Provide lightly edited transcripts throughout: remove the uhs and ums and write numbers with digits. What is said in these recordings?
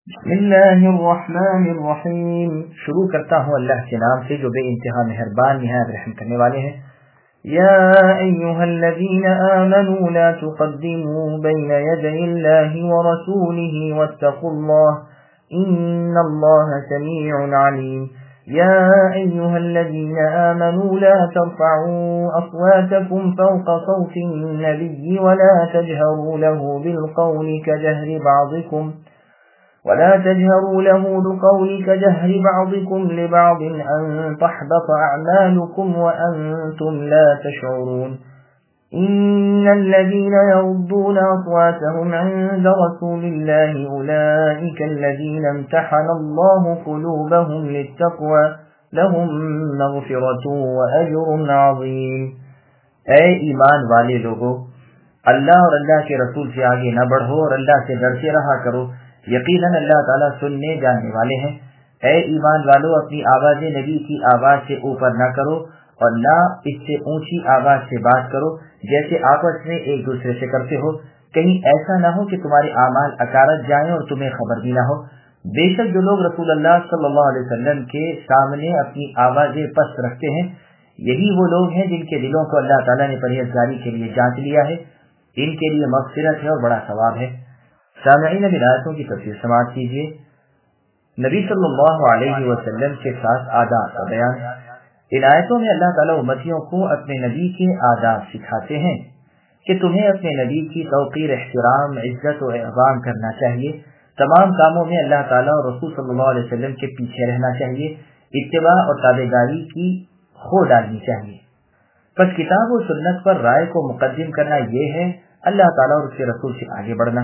بسم اللہ الرحمن الرحیم. شروع کرتا ہوں اللہ کے نام سے جو بے انتہا مہربان نہایت رحم کرنے والے ہیں. یا ایھا الذین آمنوا لا تقدموا بین یدی اللہ ورسولہ واتقوا اللہ ان اللہ سمیع علیم. یا ایھا الذین آمنوا لا ترفعوا اصواتکم فوق صوت النبی ولا تجهروا له بالقول كجهر بعضكم لبعض أن تحبط أعمالكم وأنتم لا تشعرون. إن الذين يغضون أصواتهم عند رسول الله أولئك الذين امتحن الله قلوبهم للتقوى لهم مغفرة وأجر عظيم. اے ایمان والے لوگو، اللہ اور اللہ کے رسول سے آگے نہ بڑھو اور اللہ سے ڈرتے رہا کرو، یقیناً اللہ تعالیٰ سننے جاننے والے ہیں. اے ایمان والو، اپنی آوازیں نبی کی آواز سے اوپر نہ کرو اور نہ اس سے اونچی آواز سے بات کرو جیسے آپس میں ایک دوسرے سے کرتے ہو، کہیں ایسا نہ ہو کہ تمہارے اعمال اکارت جائیں اور تمہیں خبر بھی نہ ہو. بے شک جو لوگ رسول اللہ صلی اللہ علیہ وسلم کے سامنے اپنی آوازیں پست رکھتے ہیں، یہی وہ لوگ ہیں جن کے دلوں کو اللہ تعالیٰ نے پرہیزگاری کے لیے جانچ لیا ہے. ان کے لیے مغفرت ہے اور بڑا ثواب ہے. سامعین، اب آیتوں کی تفسیر سماعت کیجیے. نبی صلی اللہ علیہ وسلم کے ساتھ آداب کا بیان. ان آیتوں میں اللہ تعالیٰ امتیوں کو اپنے نبی کے آداب سکھاتے ہیں کہ تمہیں اپنے نبی کی توقیر، احترام، عزت و احترام کرنا چاہیے. تمام کاموں میں اللہ تعالیٰ اور رسول صلی اللہ علیہ وسلم کے پیچھے رہنا چاہیے. اتباع اور تابعداری کی خو ڈالنی چاہیے. بس کتاب و سنت پر رائے کو مقدم کرنا یہ ہے اللہ تعالیٰ اور اس کے رسول سے آگے بڑھنا.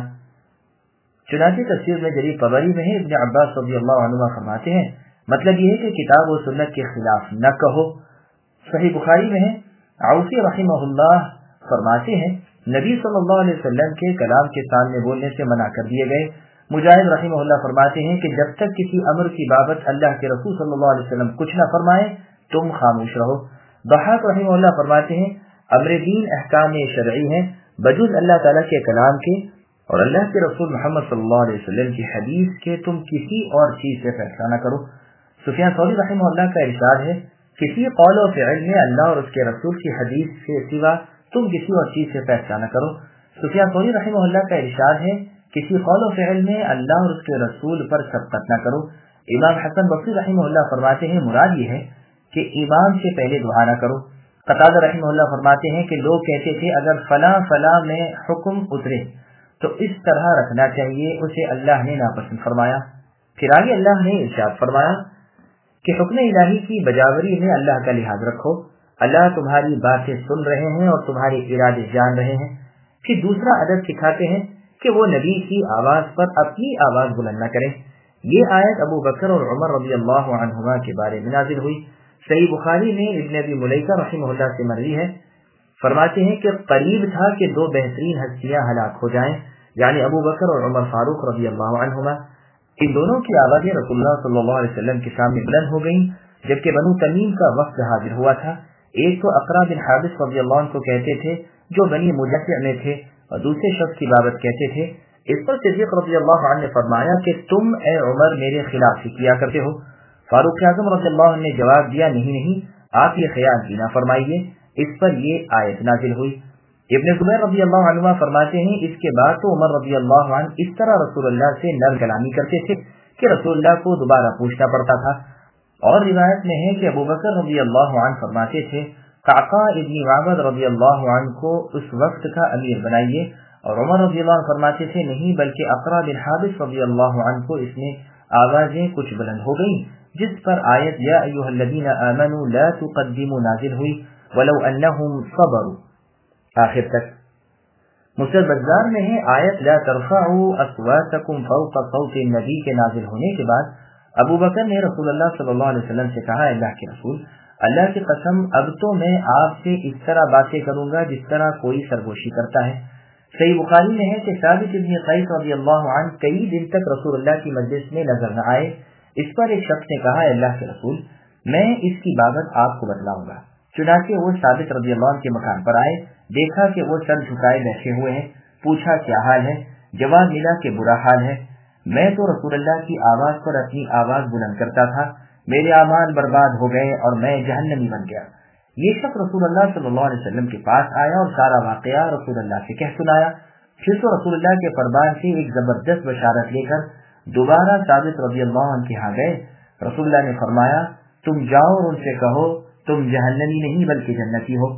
چنانچہ تفسیر میں جریر طبری میں ہے، ابن عباس رضی اللہ عنہ فرماتے ہیں مطلب یہ ہے کہ کتاب و سنت کے خلاف نہ کہو. صحیح بخاری میں ہے، عوفی رحمہ اللہ فرماتے ہیں نبی صلی اللہ علیہ وسلم کے کلام کے سامنے بولنے سے منع کر دیے گئے. مجاہد رحمہ اللہ فرماتے ہیں کہ جب تک کسی امر کی بابت اللہ کے رسول صلی اللہ علیہ وسلم کچھ نہ فرمائے تم خاموش رہو. ضحاک رحمہ اللہ فرماتے ہیں امر دین احکام شرعی ہیں بجز اللہ تعالیٰ کے کلام کے اور اللہ کے رسول محمد صلی اللہ علیہ وسلم کی حدیث کے تم کسی اور چیز سے فیصلہ نہ کرو. سفیان ثوری رحمہ اللہ کا ارشاد ہے کسی قول و فعل میں اللہ اور اس کے رسول کی حدیث سے سوا تم کسی اور چیز سے فیصلہ نہ کرو. سفیان ثوری رحمہ اللہ کا ارشاد ہے کسی قول و فعل میں اللہ اور اس کے رسول پر سبقت نہ کرو. امام حسن بصری رحمہ اللہ فرماتے ہیں مراد یہ ہے کہ امام سے پہلے دعا نہ کرو. قتادہ رحمہ اللہ فرماتے ہیں کہ لوگ کہتے تھے اگر فلاں فلاں میں حکم اترے تو اس طرح رکھنا چاہیے، اسے اللہ نے ناپسند فرمایا. پھر آگے اللہ نے ارشاد فرمایا کہ حکم الہی کی بجاوری میں اللہ کا لحاظ رکھو، اللہ تمہاری باتیں سن رہے ہیں اور تمہارے ارادے جان رہے ہیں. پھر دوسرا ادب سکھاتے ہیں کہ وہ نبی کی آواز پر اپنی آواز بلند نہ کریں. یہ آیت ابو بکر اور عمر رضی اللہ عنہما کے بارے میں نازل ہوئی. صحیح بخاری میں ابن ابی ملیکہ رحمہ اللہ سے مروی ہے، فرماتے ہیں کہ قریب تھا کہ دو بہترین ہستیاں ہلاک ہو جائیں، یعنی ابو بکر اور عمر فاروق رضی اللہ عنہما. ان دونوں کی آوازیں رسول اللہ صلی اللہ علیہ وسلم کے سامنے بلند ہو گئیں جبکہ بنو تمیم کا وفد حاضر ہوا تھا. ایک تو اقرا بن حابس رضی اللہ عنہ کو کہتے تھے جو بنی مجفع میں تھے، اور دوسرے شخص کی بابت کہتے تھے. اس پر صدیق رضی اللہ عنہ نے فرمایا کہ تم اے عمر میرے خلاف ہی کیا کرتے ہو. فاروق اعظم رضی اللہ عنہ نے جواب دیا نہیں، آپ یہ خیال بھی نہ فرمائیے. اس پر یہ آیت نازل ہوئی. ابن زبیر رضی اللہ عنہ فرماتے ہیں اس کے بعد تو عمر رضی اللہ عنہ اس طرح رسول اللہ سے نرم کلامی کرتے تھے کہ رسول اللہ کو دوبارہ پوچھنا پڑتا تھا. اور روایت میں ہے کہ ابو بکر رضی اللہ عنہ فرماتے تھے قعقاع ابن معبد رضی اللہ عنہ کو اس وقت کا امیر بنائیے، اور عمر رضی اللہ عنہ فرماتے تھے نہیں بلکہ اقرا بن حابس رضی اللہ عنہ کو اس میں آوازیں کچھ بلند ہو گئیں، جس پر آیت یا ایھا الذین آمنوا لا تقدموا نازل ہوئی ولو انہم صبروا آخر تک. مسند بزار میں ہے آیت لا ترفعوا اصواتکم فوق صوت النبی کے نازل ہونے کے بعد ابو بکر نے رسول اللہ صلی اللہ علیہ وسلم سے کہا اللہ کے رسول، اللہ کی قسم اب تو میں آپ سے اس طرح باتیں کروں گا جس طرح کوئی سرگوشی کرتا ہے. صحیح بخاری میں ہے کہ ثابت بن قیس رضی اللہ عنہ کئی دن تک رسول اللہ کی مجلس میں نظر نہ آئے. اس پر ایک شخص نے کہا اللہ کے رسول میں اس کی بابت آپ کو بتلاؤں گا. چنانچہ وہ ثابت رضی اللہ عنہ کے مکان پر آئے، دیکھا کہ وہ سر جھکائے بیٹھے ہوئے ہیں، پوچھا کیا حال ہے؟ جواب ملا کہ برا حال ہے. میں تو رسول اللہ کی آواز پر اپنی آواز بلند کرتا تھا، میرے اعمال برباد ہو گئے اور میں جہنمی بن گیا۔ یہ شخص رسول اللہ صلی اللہ علیہ وسلم کے پاس آیا اور سارا واقعہ رسول اللہ سے کہہ سنایا۔ پھر تو رسول اللہ کے فرمان سے ایک زبردست بشارت لے کر دوبارہ ثابت رضی اللہ عنہ کے ہاں گئے۔ رسول اللہ نے فرمایا، تم جاؤ اور ان سے کہو تم جہنمی نہیں بلکہ جنتی ہو۔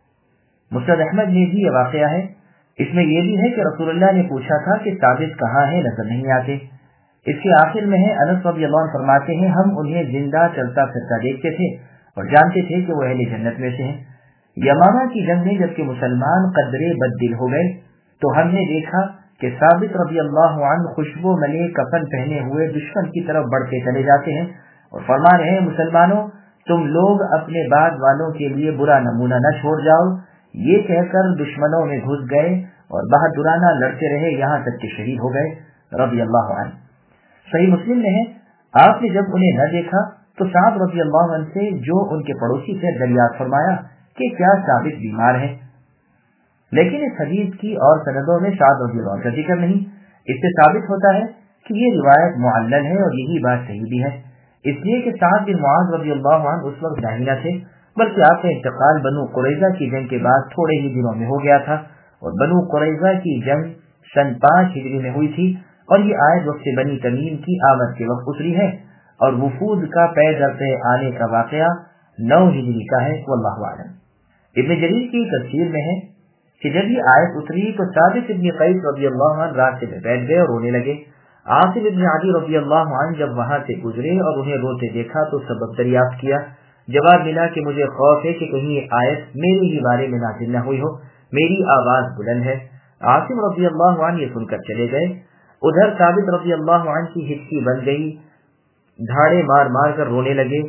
مسند احمد میں بھی یہ واقعہ ہے۔ اس میں یہ بھی ہے کہ رسول اللہ نے پوچھا تھا کہ ثابت کہاں ہے، نظر نہیں آتے۔ اس کے آخر میں ہے، انس رضی اللہ عنہ فرماتے ہیں، ہم انہیں زندہ چلتا پھرتا دیکھتے تھے اور جانتے تھے کہ وہ اہل جنت میں سے ہیں۔ یمامہ کی جنگ میں جبکہ مسلمان قدرے بد دل ہو گئے تو ہم نے دیکھا کہ ثابت رضی اللہ عنہ خوشبو ملے کفن پہنے ہوئے دشمن کی طرف بڑھتے چلے جاتے ہیں اور فرما رہے ہیں، مسلمانوں تم لوگ اپنے بعد والوں کے لیے برا نمونہ نہ چھوڑ جاؤ۔ یہ کہہ کر دشمنوں میں گھس گئے اور بہادرانہ لڑتے رہے یہاں تک کہ شہید ہو گئے رضی اللہ عنہ۔ صحیح مسلم میں ہے، آپ نے جب انہیں نہ دیکھا تو سعد رضی اللہ عنہ سے جو ان کے پڑوسی سے دریافت فرمایا کہ کیا ثابت بیمار ہے، لیکن اس حدیث کی اور سندوں میں سعد رضی اللہ عنہ کا ذکر نہیں۔ اس سے ثابت ہوتا ہے کہ یہ روایت معلل ہے اور یہی بات صحیح بھی ہے، اس لیے کہ سعد بن معاذ رضی اللہ عنہ اس وقت داہی نہ تھے، بلکہ آپ کا انتقال بنو قریظہ کی جنگ کے بعد تھوڑے ہی دنوں میں ہو گیا تھا، اور بنو قریظہ کی جنگ سن 5 ہجری میں ہوئی تھی، اور یہ آیت وقت بنی تمیم کی آمد کے وقت اتری ہے، اور وفود کا پے در پے آنے کا واقعہ 9 ہجری کا ہے، واللہ اعلم۔ ابن جریر کی تفسیر میں ہے کہ جب یہ آیت اتری تو ثابت ابن قیس رضی اللہ عنہ راستے میں بیٹھ گئے اور رونے لگے۔ عاصم ابن عدی رضی اللہ عنہ جب وہاں سے گزرے اور انہیں روتے دیکھا تو سبب دریافت کیا۔ جواب ملا کہ مجھے خوف ہے کہ کہیں یہ آیت میرے ہی بارے میں نازل نہ ہوئی ہو، میری آواز بلند ہے۔ عاصم رضی اللہ عنہ یہ سن کر چلے گئے۔ ادھر ثابت رضی اللہ عنہ کی ہچکی بن گئی، دھاڑے مار مار کر رونے لگے۔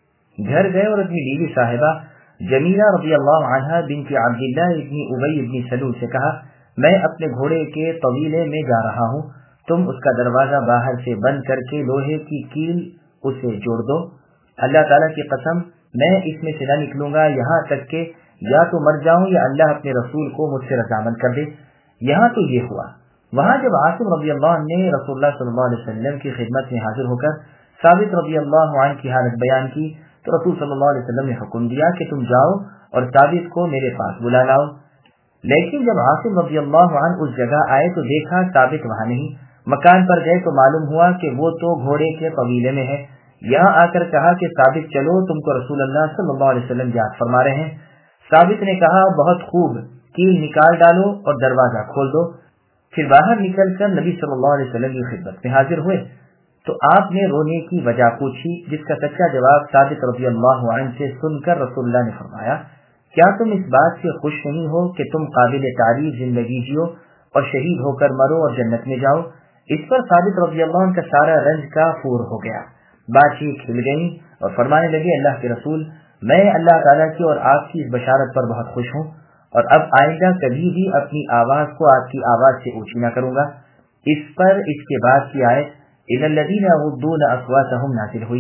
گھر گئے اور اپنی بیوی صاحبہ جمیلہ رضی اللہ عنہ بنت عبداللہ ابن ابی ابن سلول سے کہا، میں اپنے گھوڑے کے طویلے میں جا رہا ہوں، تم اس کا دروازہ باہر سے بند کر کے لوہے کی کیل اسے جوڑ دو۔ اللہ تعالیٰ کی قسم میں اس میں سے نہ نکلوں گا یہاں تک کہ یا تو مر جاؤں یا اللہ اپنے رسول کو مجھ سے رضامند کر دے۔ یہاں تو یہ ہوا۔ وہاں جب عاصم رضی اللہ عنہ نے رسول اللہ صلی اللہ علیہ وسلم کی خدمت میں حاضر ہو کر ثابت رضی اللہ عنہ کی حالت بیان کی تو رسول صلی اللہ علیہ وسلم نے حکم دیا کہ تم جاؤ اور ثابت کو میرے پاس بلا لاؤ۔ لیکن جب عاصم رضی اللہ عنہ اس جگہ آئے تو دیکھا ثابت وہاں نہیں۔ مکان پر گئے تو معلوم ہوا کہ وہ تو گھوڑے کے قبیلے میں ہے۔ یہاں آ کر کہا کہ ثابت چلو، تم کو رسول اللہ صلی اللہ علیہ وسلم یاد فرما رہے ہیں۔ ثابت نے کہا بہت خوب، کیل نکال ڈالو اور دروازہ کھول دو۔ پھر باہر نکل کر نبی صلی اللہ علیہ وسلم کی خدمت میں حاضر ہوئے تو آپ نے رونے کی وجہ پوچھی، جس کا سچا جواب ثابت رضی اللہ عنہ سے سن کر رسول اللہ نے فرمایا، کیا تم اس بات سے خوش نہیں ہو کہ تم قابل تعریف زندگی جیو اور شہید ہو کر مرو اور جنت میں جاؤ؟ اس پر ثابت رضی اللہ عنہ کا سارا رنج کا پور ہو گیا، بات چیت کھل گئی اور فرمانے لگے، اللہ کے رسول، میں اللہ تعالیٰ کی اور آپ کی اس بشارت پر بہت خوش ہوں اور اب آئندہ کبھی بھی اپنی آواز کو آپ کی آواز سے اونچی نہ کروں گا۔ اس پر اس کے بعد کی آیت اِذَا الَّذِينَ يَغُضُّونَ أَصْوَاتَهُمْ نازل ہوئی۔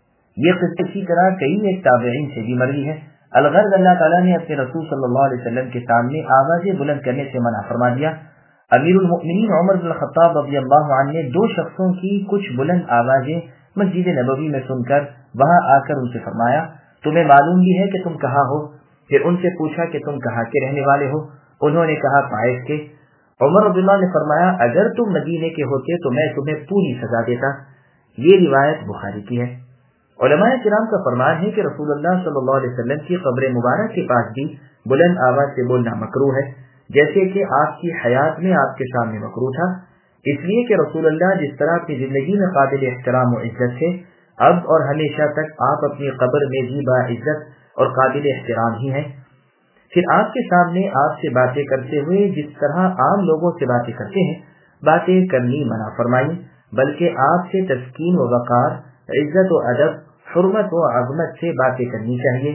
یہ قصے کی طرح کئی ایک تابعین سے بھی مروی ہے۔ الغرض اللہ تعالیٰ نے اپنے رسول صلی اللہ علیہ وسلم کے سامنے آوازیں بلند کرنے سے منع فرما دیا۔ امیر المؤمنین عمر بن الخطاب رضی اللہ عنہ نے 2 شخصوں کی کچھ بلند آوازیں مسجد نبوی میں سن کر وہاں آ کر ان سے فرمایا، تمہیں معلوم بھی ہے کہ تم کہاں ہو؟ پھر ان سے پوچھا کہ تم کہاں کے رہنے والے ہو؟ انہوں نے کہا طائف کے۔ عمر رضی اللہ نے فرمایا، اگر تم مدینے کے ہوتے تو میں تمہیں پوری سزا دیتا۔ یہ روایت بخاری کی ہے۔ علماء کرام کا فرمان ہے کہ رسول اللہ صلی اللہ علیہ وسلم کی قبر مبارک کے پاس بھی بلند آواز سے بولنا مکروہ ہے، جیسے کہ آپ کی حیات میں آپ کے سامنے مکروہ تھا، اس لیے کہ رسول اللہ جس طرح اپنی زندگی میں قابل احترام و عزت تھے، اب اور ہمیشہ تک آپ اپنی قبر میں بھی باعزت اور قابل احترام ہی ہیں۔ پھر آپ کے سامنے آپ سے باتیں کرتے ہوئے جس طرح عام لوگوں سے باتیں کرتے ہیں باتیں کرنی منع فرمائی، بلکہ آپ سے تسکین و وقار، عزت و ادب، حرمت و عظمت سے باتیں کرنی چاہیے،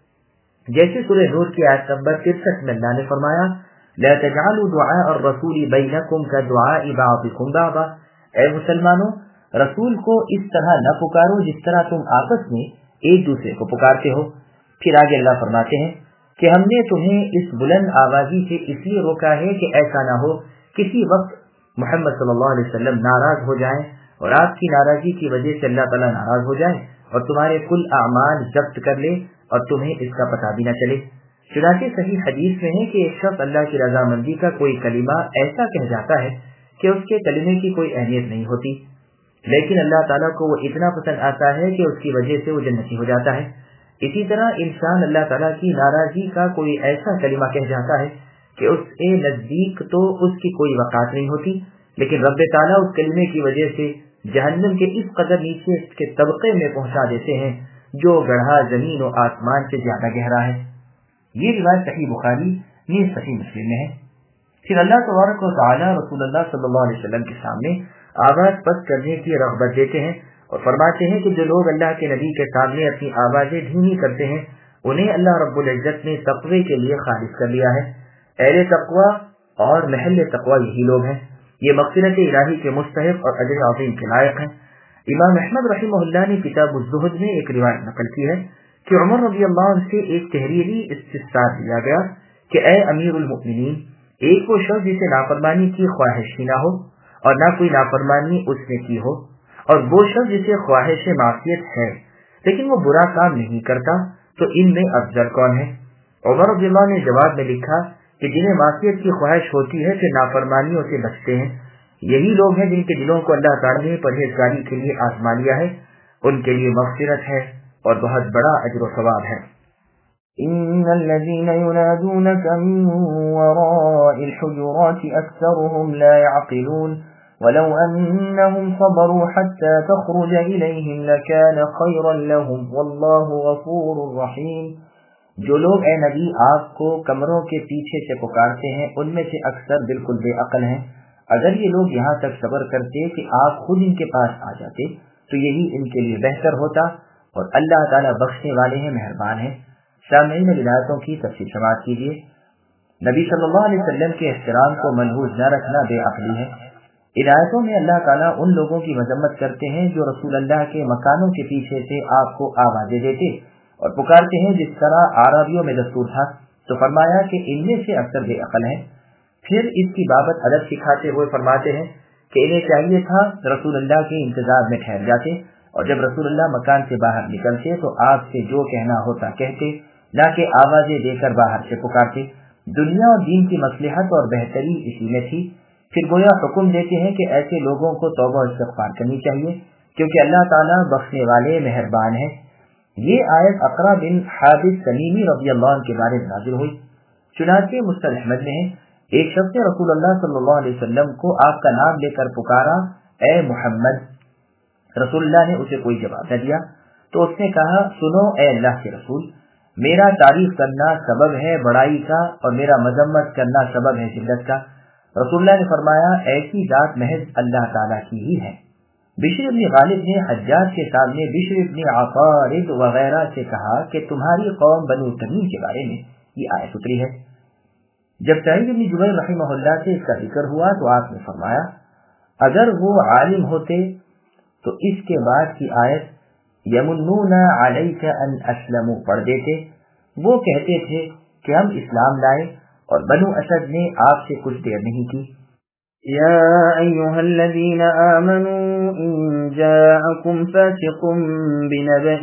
جیسے سورہ نور کی آیت نمبر 63 میں اللہ نے فرمایا، لا تجعلوا دعاء الرسول بینکم کدعاء بعضکم بعضا، اے مسلمانوں رسول کو اس طرح نہ پکارو جس طرح تم آپس میں ایک دوسرے کو پکارتے ہو۔ پھر آگے اللہ فرماتے ہیں کہ ہم نے تمہیں اس بلند آوازی سے اس لیے روکا ہے کہ ایسا نہ ہو کسی وقت محمد صلی اللہ علیہ وسلم ناراض ہو جائیں اور آپ کی ناراضی کی وجہ سے اللہ تعالیٰ ناراض ہو جائے اور تمہارے کل اعمال ضبط کر لے اور تمہیں اس کا پتہ بھی نہ چلے۔ چنانچہ صحیح حدیث میں ہے کہ ایک شخص اللہ کی رضامندی کا کوئی کلمہ ایسا کہہ جاتا ہے کہ اس کے کلمے کی کوئی اہمیت نہیں ہوتی، لیکن اللہ تعالیٰ کو وہ اتنا پسند آتا ہے کہ اس کی وجہ سے وہ جنتی ہو جاتا ہے۔ اسی طرح انسان اللہ تعالیٰ کی ناراضی کا کوئی ایسا کلمہ کہہ جاتا ہے کہ اس کے نزدیک تو اس کی کوئی وقعت نہیں ہوتی، لیکن رب تعالیٰ اس کلمے کی وجہ سے جہنم کے اس قدر نیچے کے طبقے میں پہنچا دیتے ہیں جو گڑھا زمین و آسمان سے زیادہ گہرا ہے۔ یہ روایت صحیح بخاری نیز صحیح مسلم میں ہے۔ پھر اللہ تبارک و تعالیٰ رسول اللہ صلی اللہ علیہ وسلم کے سامنے آواز پست کرنے کی رغبت دیتے ہیں اور فرماتے ہیں کہ جو لوگ اللہ کے نبی کے سامنے اپنی آوازیں دھیمی کرتے ہیں انہیں اللہ رب العزت نے تقوی کے لیے خالص کر لیا ہے۔ اہل تقوی اور محل تقوی یہی لوگ ہیں، یہ مغفرت الہی کے مستحق اور اجر عظیم کے لائق ہیں۔ امام احمد رحمہ اللہ نے کتاب الزہد میں ایک روایت نقل کی ہے کہ عمر رضی اللہ عنہ سے ایک تحریری استفسار دیا گیا کہ اے امیر المؤمنین، ایک وہ شخص جسے نافرمانی کی خواہش ہی نہ ہو اور نہ کوئی نافرمانی اس نے کی ہو، اور وہ شخص جسے خواہش معصیت ہے لیکن وہ برا کام نہیں کرتا، تو ان میں افضل کون ہے؟ عمر رضی اللہ نے جواب میں لکھا کہ جنہیں معصیت کی خواہش ہوتی ہے پھر نافرمانیوں سے بچتے ہیں، یہی لوگ ہیں جن کے دلوں کو اللہ تعالیٰ نے پرہیزگاری کے لیے آزما لیا ہے، ان کے لیے مغفرت ہے اور بہت بڑا اجر و ثواب ہے۔ إن الذين ينادونك من وراء الحجرات أكثرهم لا يعقلون ولو أنهم صبروا حتى تخرج إليهم لكان خيرا لهم والله غفور رحيم۔ جو لوگ اے نبی آپ کو کمروں کے پیچھے سے پکارتے ہیں ان میں سے اکثر بالکل بے عقل ہیں، اگر یہ لوگ یہاں تک صبر کرتے کہ آپ خود ان کے پاس آ جاتے تو یہی ان کے لیے بہتر ہوتا، اور اللہ تعالیٰ بخشنے والے ہیں، مہربان ہیں۔ سامعین ولایتوں کی تفصیل سماعت کیجیے۔ نبی صلی اللہ علیہ وسلم کے احترام کو ملحوظ نہ رکھنا بے عقلی ہے۔ ان آیتوں میں اللہ تعالیٰ ان لوگوں کی مذمت کرتے ہیں جو رسول اللہ کے مکانوں کے پیچھے سے آپ کو آوازیں دیتے اور پکارتے ہیں جس طرح عربیوں میں دستور تھا، تو فرمایا کہ ان میں سے اکثر بے عقل ہیں۔ پھر اس کی بابت ادب سکھاتے ہوئے فرماتے ہیں کہ انہیں چاہیے تھا رسول اللہ کے انتظار میں ٹھہر جاتے، اور جب رسول اللہ مکان سے باہر نکلتے تو آپ سے جو کہنا ہوتا کہتے، نہ کہ آوازیں دے کر باہر سے پکارتے۔ دنیا اور دین کی مصلحت اور بہتری اسی میں تھی۔ پھر گویا حکم دیتے ہیں کہ ایسے لوگوں کو توبہ و استغفار کرنی چاہیے کیونکہ اللہ تعالیٰ بخشنے والے مہربان ہے۔ یہ آیت اقرا بن حابس تمیمی رضی اللہ عنہ کے بارے میں نازل ہوئی۔ چنانچہ مسند احمد میں ہے ایک شخص نے رسول اللہ صلی اللہ علیہ وسلم کو آپ کا نام لے کر پکارا، اے محمد۔ رسول اللہ نے اسے کوئی جواب نہ دیا تو اس نے کہا، سنو اے اللہ کے رسول، میرا تعریف کرنا سبب ہے بڑائی کا اور میرا مذمت کرنا سبب ہے ذلت کا۔ رسول اللہ نے فرمایا، ایسی ذات محض اللہ تعالیٰ کی ہی ہے۔ بشر ابن غالب نے حجاج کے سامنے بشر ابن عطارد وغیرہ سے کہا کہ تمہاری قوم بنو تمیم کے بارے میں یہ آیت اتری ہے۔ جب سعید بن جبیر رحمہ اللہ سے اس کا ذکر ہوا تو آپ نے فرمایا، اگر وہ عالم ہوتے تو اس کے بعد کی آیت یمنون علیک ان اسلموا پڑھ دیتے۔ وہ کہتے تھے کہ ہم اسلام لائے اور بنو اسد نے آپ سے کچھ دیر نہیں کی۔ یا ایھا الذین آمنوا ان جاءکم فاسق بنبأ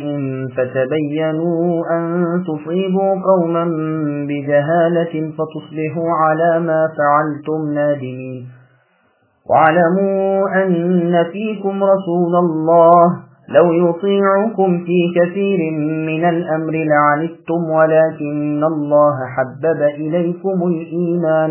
فتبینوا ان تصیبوا قوما بجہالة فتصبحوا علی ما فعلتم نادمین واعلموا ان فیکم رسول اللہ لو يطيعكم في كثير من الأمر لعنتم ولكن الله حبب إليكم الإيمان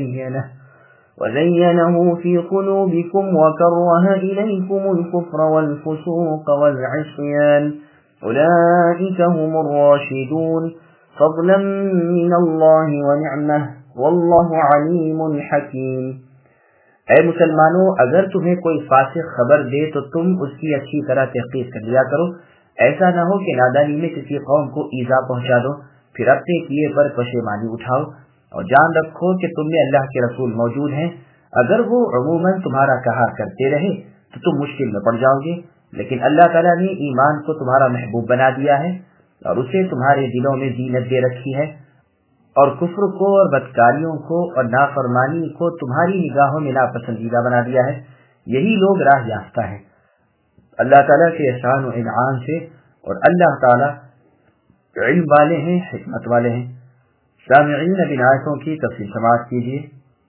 وزينه في قلوبكم وكره إليكم الكفر والفسوق والعصيان أولئك هم الراشدون فضلا من الله ونعمه والله عليم حكيم۔ اے مسلمانوں، اگر تمہیں کوئی فاسق خبر دے تو تم اس کی اچھی طرح تحقیق کر لیا کرو، ایسا نہ ہو کہ نادانی میں کسی قوم کو ایذا پہنچا دو، پھر اپنے کیے پر پشیمانی اٹھاؤ، اور جان رکھو کہ تم میں اللہ کے رسول موجود ہیں۔ اگر وہ عموماً تمہارا کہا کرتے رہے تو تم مشکل میں پڑ جاؤ گے، لیکن اللہ تعالیٰ نے ایمان کو تمہارا محبوب بنا دیا ہے اور اسے تمہارے دلوں میں زینت دے رکھی ہے، اور کفر کو اور بدکاریوں کو اور نافرمانی کو تمہاری نگاہوں میں ناپسندیدہ بنا دیا ہے، یہی لوگ راہ یافتہ ہیں اللہ تعالیٰ کے احسان و انعام سے، اور اللہ تعالیٰ علم والے ہیں، حکمت والے ہیں۔ سامعین، اب ان آیتوں کی تفصیل سماعت کیجیے۔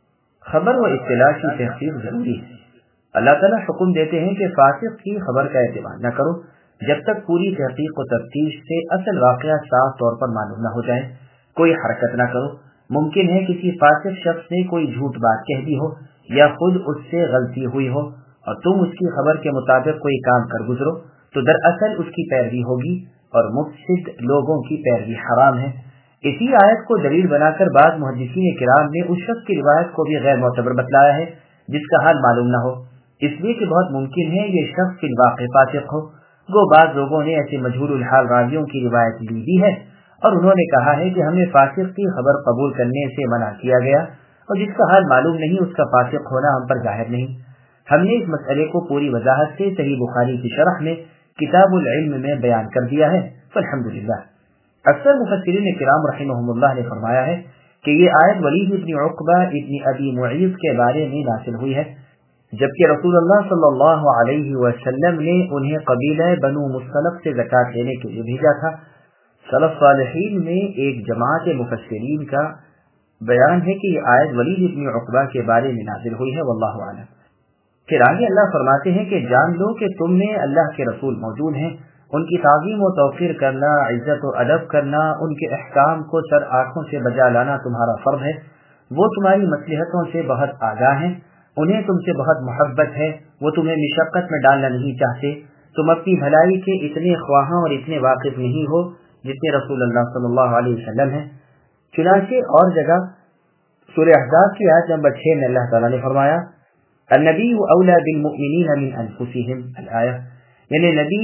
خبر و اطلاع کی تحقیق ضروری ہے۔ اللہ تعالیٰ حکم دیتے ہیں کہ فاسق کی خبر کا اعتماد نہ کرو جب تک پوری تحقیق و تفتیش سے اصل واقعہ صاف طور پر معلوم نہ ہو جائے۔ کوئی حرکت نہ کرو، ممکن ہے کسی فاسق شخص نے کوئی جھوٹ بات کہہ دی ہو یا خود اس سے غلطی ہوئی ہو اور تم اس کی خبر کے مطابق کوئی کام کر گزرو تو دراصل اس کی پیروی ہوگی، اور مفسد لوگوں کی پیروی حرام ہے۔ اسی آیت کو دلیل بنا کر بعض محدثین کرام نے اس شخص کی روایت کو بھی غیر معتبر بتلایا ہے جس کا حال معلوم نہ ہو، اس لیے کہ بہت ممکن ہے یہ شخص فی الواقع فاسق ہو۔ گو بعض لوگوں نے ایسے مجہول الحال راویوں کی روایت لی دی ہے اور انہوں نے کہا ہے کہ ہمیں فاسق کی خبر قبول کرنے سے منع کیا گیا، اور جس کا حال معلوم نہیں اس کا فاسق ہونا ہم پر ظاہر نہیں۔ ہم نے اس مسئلے کو پوری وضاحت سے صحیح بخاری کی شرح میں کتاب العلم میں بیان کر دیا ہے، الحمدللہ۔ اکثر مفسرین کرام رحمہم اللہ نے فرمایا ہے کہ یہ آیت ولید ابن عقبہ ابن ابی معیط کے بارے میں نازل ہوئی ہے، جبکہ رسول اللہ صلی اللہ علیہ وسلم نے انہیں قبیلہ بنو مصطلق سے زکوٰۃ لینے کے لیے بھیجا تھا۔ سلف صالحین میں ایک جماعت مفسرین کا بیان ہے کہ یہ آیت ولید ابن عقبہ کے بارے میں نازل ہوئی ہے، واللہ اعلم۔ پھر آگے اللہ فرماتے ہیں کہ جان لو کہ تم میں اللہ کے رسول موجود ہیں، ان کی تعظیم و توقیر کرنا، عزت و ادب کرنا، ان کے احکام کو سر آنکھوں سے بجا لانا تمہارا فرض ہے۔ وہ تمہاری مصلحتوں سے بہت آگاہ ہیں، انہیں تم سے بہت محبت ہے، وہ تمہیں مشقت میں ڈالنا نہیں چاہتے، تم اپنی بھلائی کے اتنے خواہاں اور اتنے واقف نہیں ہو جتنے رسول اللہ صلی اللہ علیہ وسلم ہیں۔ چنانچہ اور جگہ سورہ احزاب کی آیت نمبر 6 میں اللہ تعالیٰ نے فرمایا النبی اولا بالمؤمنین من انفسہم الآیہ، یعنی نبی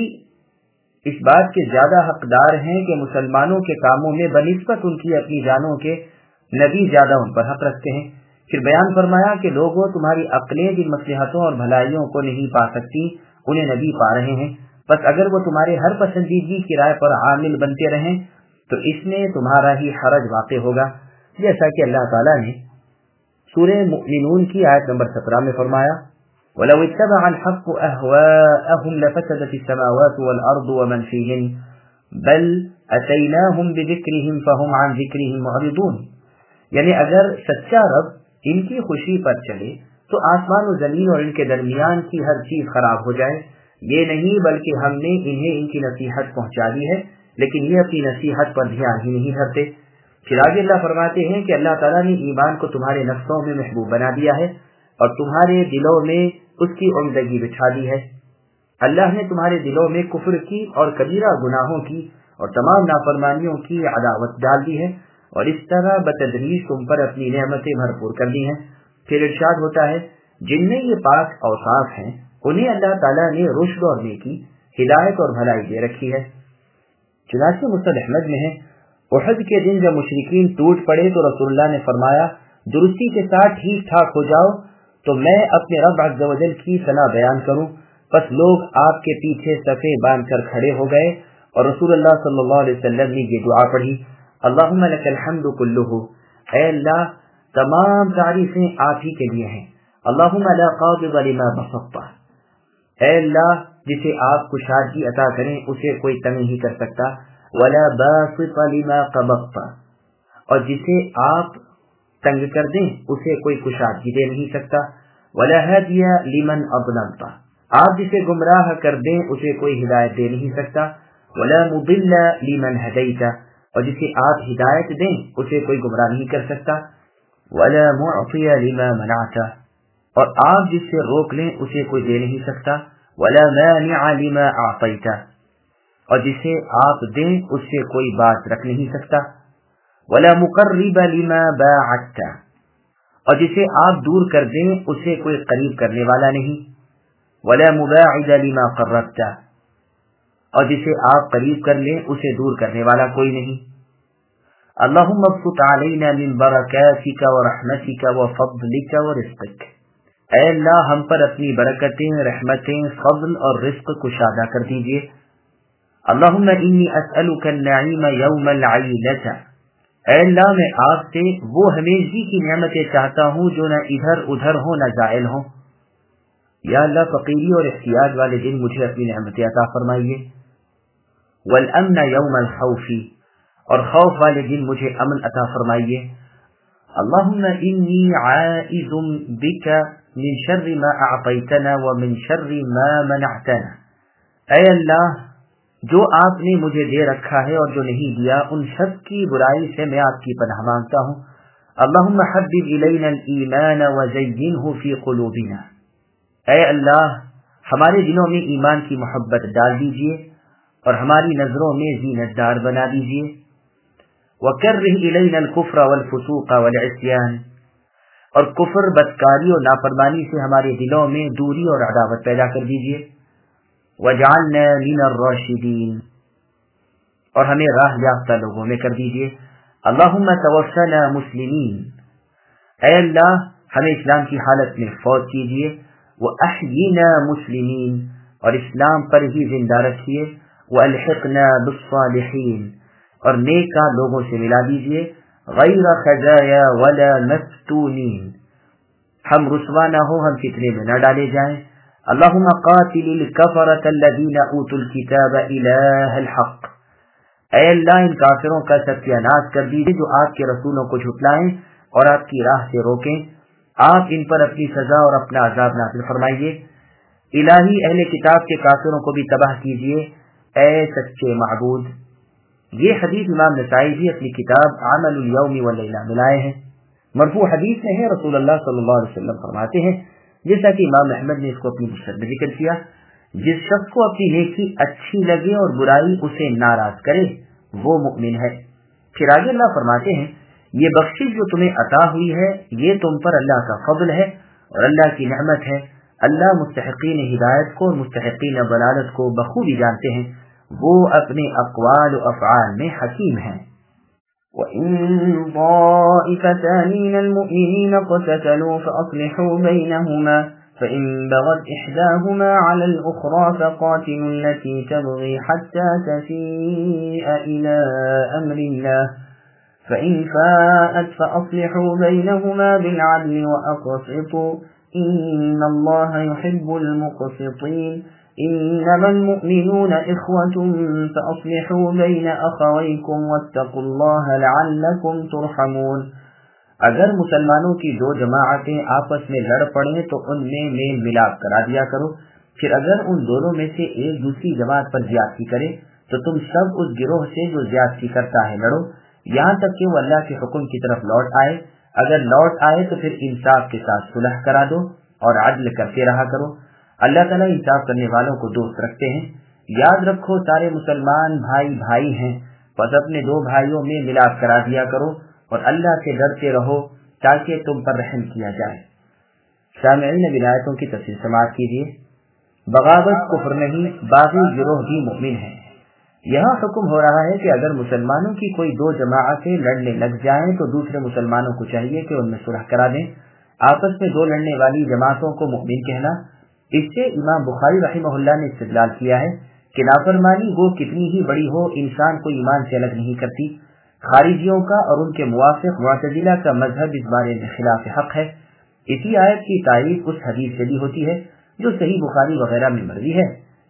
اس بات کے زیادہ حقدار ہیں کہ مسلمانوں کے کاموں میں بنسبت ان کی اپنی جانوں کے نبی زیادہ ان پر حق رکھتے ہیں۔ پھر بیان فرمایا کہ لوگوں تمہاری عقلیں جن مصلحتوں اور بھلائیوں کو نہیں پا سکتی انہیں نبی پا رہے ہیں، بس اگر وہ تمہارے ہر پسندیدگی کی رائے پر عامل بنتے رہیں تو اس میں تمہارا ہی حرج واقع ہوگا، جیسا کہ اللہ تعالیٰ نے سورہ مؤمنون کی آیت نمبر 17 میں فرمایا وَلَوِ اتَّبَعَ الْحَقُّ أَهْوَاءَهُمْ لَفَسَدَتِ السَّمَاوَاتُ وَالْأَرْضُ وَمَنْ فِيهِنْ بَلْ أَتَيْنَاهُمْ بِذِكْرِهِمْ فَهُمْ عَنْ ذِكْرِهِمْ مُعْرِضُونَ، یعنی اگر سچا رب ان کی خوشی پر چلے تو آسمان و زمین اور ان کے درمیان کی ہر چیز خراب ہو جائے، یہ نہیں بلکہ ہم نے انہیں ان کی نصیحت پہنچا دی ہے لیکن یہ اپنی نصیحت پر دھیان ہی نہیں دھرتے۔ پھر آگے اللہ فرماتے ہیں کہ اللہ تعالیٰ نے ایمان کو تمہارے نفسوں میں محبوب بنا دیا ہے اور تمہارے دلوں میں اس کی عمدگی بچھا دی ہے۔ اللہ نے تمہارے دلوں میں کفر کی اور کبیرہ گناہوں کی اور تمام نافرمانیوں کی عداوت ڈال دی ہے، اور اس طرح بتدریج تم پر اپنی نعمتیں بھرپور کر دی ہیں۔ پھر ارشاد ہوتا ہے جن میں یہ پاک اوصاف ہیں انہیں اللہ تعالیٰ نے رشد اور نیکی، ہدایت اور بھلائی دے رکھی ہے۔ چنانچہ مسند احمد میں ہے احد کے دن جب مشرکین ٹوٹ پڑے تو رسول اللہ نے فرمایا درستی کے ساتھ ٹھیک ٹھاک ہو جاؤ تو میں اپنے رب عز و جل کی ثنا بیان کروں۔ بس لوگ آپ کے پیچھے صفیں باندھ کر کھڑے ہو گئے اور رسول اللہ صلی اللہ علیہ وسلم نے یہ دعا پڑھی اللہم لک الحمد کلہ، اے اللہ تمام تعریفیں آپ ہی کے لیے ہیں۔ اللہم لا قابض لما بسطت، اے اللہ جسے آپ کشادگی عطا کریں اسے کوئی تنگ نہیں کر سکتا، ولا باسط لما قبضت، اور جسے آپ تنگ کر دیں اسے کوئی کشادگی دے نہیں سکتا، ولا ہادی لمن اضللت، آپ جسے گمراہ کر دیں اسے کوئی ہدایت دے نہیں سکتا، ولا مضل لمن ہدیت، اور جسے آپ ہدایت دیں اسے کوئی گمراہ نہیں کر سکتا، ولا معطی لما منعت، اور آپ جس سے روک لیں اسے کوئی دے نہیں سکتا، ولا مانع لما اعطیت، اور جسے آپ دیں اس سے کوئی بات رکھ نہیں سکتا، ولا مقرب لما باعدت، اور جسے آپ دور کر دیں اسے کوئی قریب کرنے والا نہیں، ولا مباعد لما قربت، اور جسے آپ قریب کر لیں اسے دور کرنے والا کوئی نہیں۔ اللہم ابسط علینا من برکاتک ورحمتک وفضلک ورزقک، اے اللہ ہم پر اپنی برکتیں، رحمتیں، فضل اور رزق کشادہ کر دیجیے۔ اللہم انی اسألک النعیم یوم العیلۃ، اے اللہ میں آپ سے وہ ہمیشگی کی نعمتیں چاہتا ہوں جو نہ ادھر ادھر ہوں نہ زائل ہوں۔ یا اللہ فقیری اور احتیاج والے دن مجھے اپنی نعمتیں عطا فرمائیے۔ والامن یوم الخوف، اور خوف والے دن مجھے امن عطا فرمائیے۔ اللہم انی عائذ بک من شر ما اعطیتنا ومن شر ما منعتنا، اے اللہ جو آپ نے مجھے دے رکھا ہے اور جو نہیں دیا، ان سب کی برائی سے میں آپ کی پناہ مانگتا ہوں۔ اللہم حبب الینا الایمان وزینہ فی قلوبنا، اے اللہ ہمارے دلوں میں ایمان کی محبت ڈال دیجئے اور ہماری نظروں میں زینت دار بنا دیجئے۔ وکرہ الینا الکفر والفسوق والعصیان، اور کفر، بدکاری اور نافرمانی سے ہمارے دلوں میں دوری اور عداوت پیدا کر دیجئے۔ وجعلنا من الراشدین، اور ہمیں راہ یافتہ لوگوں میں کر دیجئے۔ اللہم توفنا مسلمین، اے اللہ ہمیں اسلام کی حالت میں فوت کیجئے۔ واحینا مسلمین، اور اسلام پر ہی زندہ رکھیے۔ والحقنا بالصالحین، اور نیکا لوگوں سے ملا دیجئے۔ غیر خزایا ولا مفتونین، ہم رسوا نہ ہو، ہم فتنے میں نہ ڈالے جائیں۔ اللہم قاتل الکفرۃ الذین اوتوا الکتاب الہ الحق، اے اللہ ان کافروں کا ستیہ ناش کر دیجئے جو آپ کے رسولوں کو جھٹلائیں اور آپ کی راہ سے روکیں۔ آپ ان پر اپنی سزا اور اپنا عذاب نازل فرمائیے۔ الہی اہل کتاب کے کافروں کو بھی تباہ کیجئے، اے سچے معبود۔ یہ حدیث امام نسائی بھی اپنی کتاب عمل الیوم واللیلہ میں لائے ہیں۔ مرفوع حدیث میں ہے، رسول اللہ صلی اللہ علیہ وسلم فرماتے ہیں، جیسا کہ امام احمد نے اس کو اپنی مسند میں ذکر کیا، جس شخص کو اپنی نیکی اچھی لگے اور برائی اسے ناراض کرے وہ مؤمن ہے۔ پھر آگے اللہ فرماتے ہیں، یہ بخشش جو تمہیں عطا ہوئی ہے یہ تم پر اللہ کا فضل ہے اور اللہ کی نعمت ہے۔ اللہ مستحقین ہدایت کو اور مستحقین ضلالت کو بخوبی جانتے ہیں، وہ اپنے اقوال و افعال میں حکیم ہیں۔ وَإِن طَائِفَتَانِ مِنَ الْمُؤْمِنِينَ اقْتَتَلُوا فَأَصْلِحُوا بَيْنَهُمَا فَإِن بَغَتْ إِحْدَاهُمَا عَلَى الْأُخْرَى فَقَاتِلُوا الَّتِي تَبْغِي حَتَّى تَفِيءَ إِلَى أَمْرِ اللَّهِ فَإِن فَاءَتْ فَأَصْلِحُوا بَيْنَهُمَا بِالْعَدْلِ وَأَقْسِطُوا إِنَّ اللَّهَ يُحِبُّ الْمُقْسِطِينَ إنما المؤمنون إخوة فأصلحوا بين أخويكم واتقوا الله لعلكم ترحمون، اگر مسلمانوں کی دو جماعتیں آپس میں لڑ پڑیں تو ان میں میل ملاپ کرا دیا کرو، پھر اگر ان دونوں میں سے ایک دوسری جماعت پر زیادتی کرے تو تم سب اس گروہ سے جو زیادتی کرتا ہے لڑو، یہاں تک کہ وہ اللہ کے حکم کی طرف لوٹ آئے۔ اگر لوٹ آئے تو پھر انصاف کے ساتھ صلح کرا دو اور عدل کرتے رہا کرو، اللہ تعالیٰ انصاف کرنے والوں کو دوست رکھتے ہیں۔ یاد رکھو سارے مسلمان بھائی بھائی ہیں، بس اپنے دو بھائیوں میں ملاپ کرا دیا کرو اور اللہ سے ڈرتے رہو تاکہ تم پر رحم کیا جائے۔ سامعین اب آیتوں کی تفسیر سماعت کیجیے۔ بغاوت کفر نہیں، باغی گروہ بھی مومن ہے۔ یہاں حکم ہو رہا ہے کہ اگر مسلمانوں کی کوئی دو جماعتیں لڑنے لگ جائیں تو دوسرے مسلمانوں کو چاہیے کہ ان میں صلح کرا دیں۔ آپس میں دو لڑنے والی جماعتوں کو مومن کہنا، اس سے امام بخاری رحمہ اللہ نے استدلال کیا ہے کہ نافرمانی وہ کتنی ہی بڑی ہو انسان کو ایمان سے الگ نہیں کرتی۔ خارجیوں کا اور ان کے موافق معتزلہ کا مذہب اس بارے میں خلاف حق ہے۔ اسی آیت کی تعریف اس حدیث سے بھی ہوتی ہے جو صحیح بخاری وغیرہ میں مروی ہے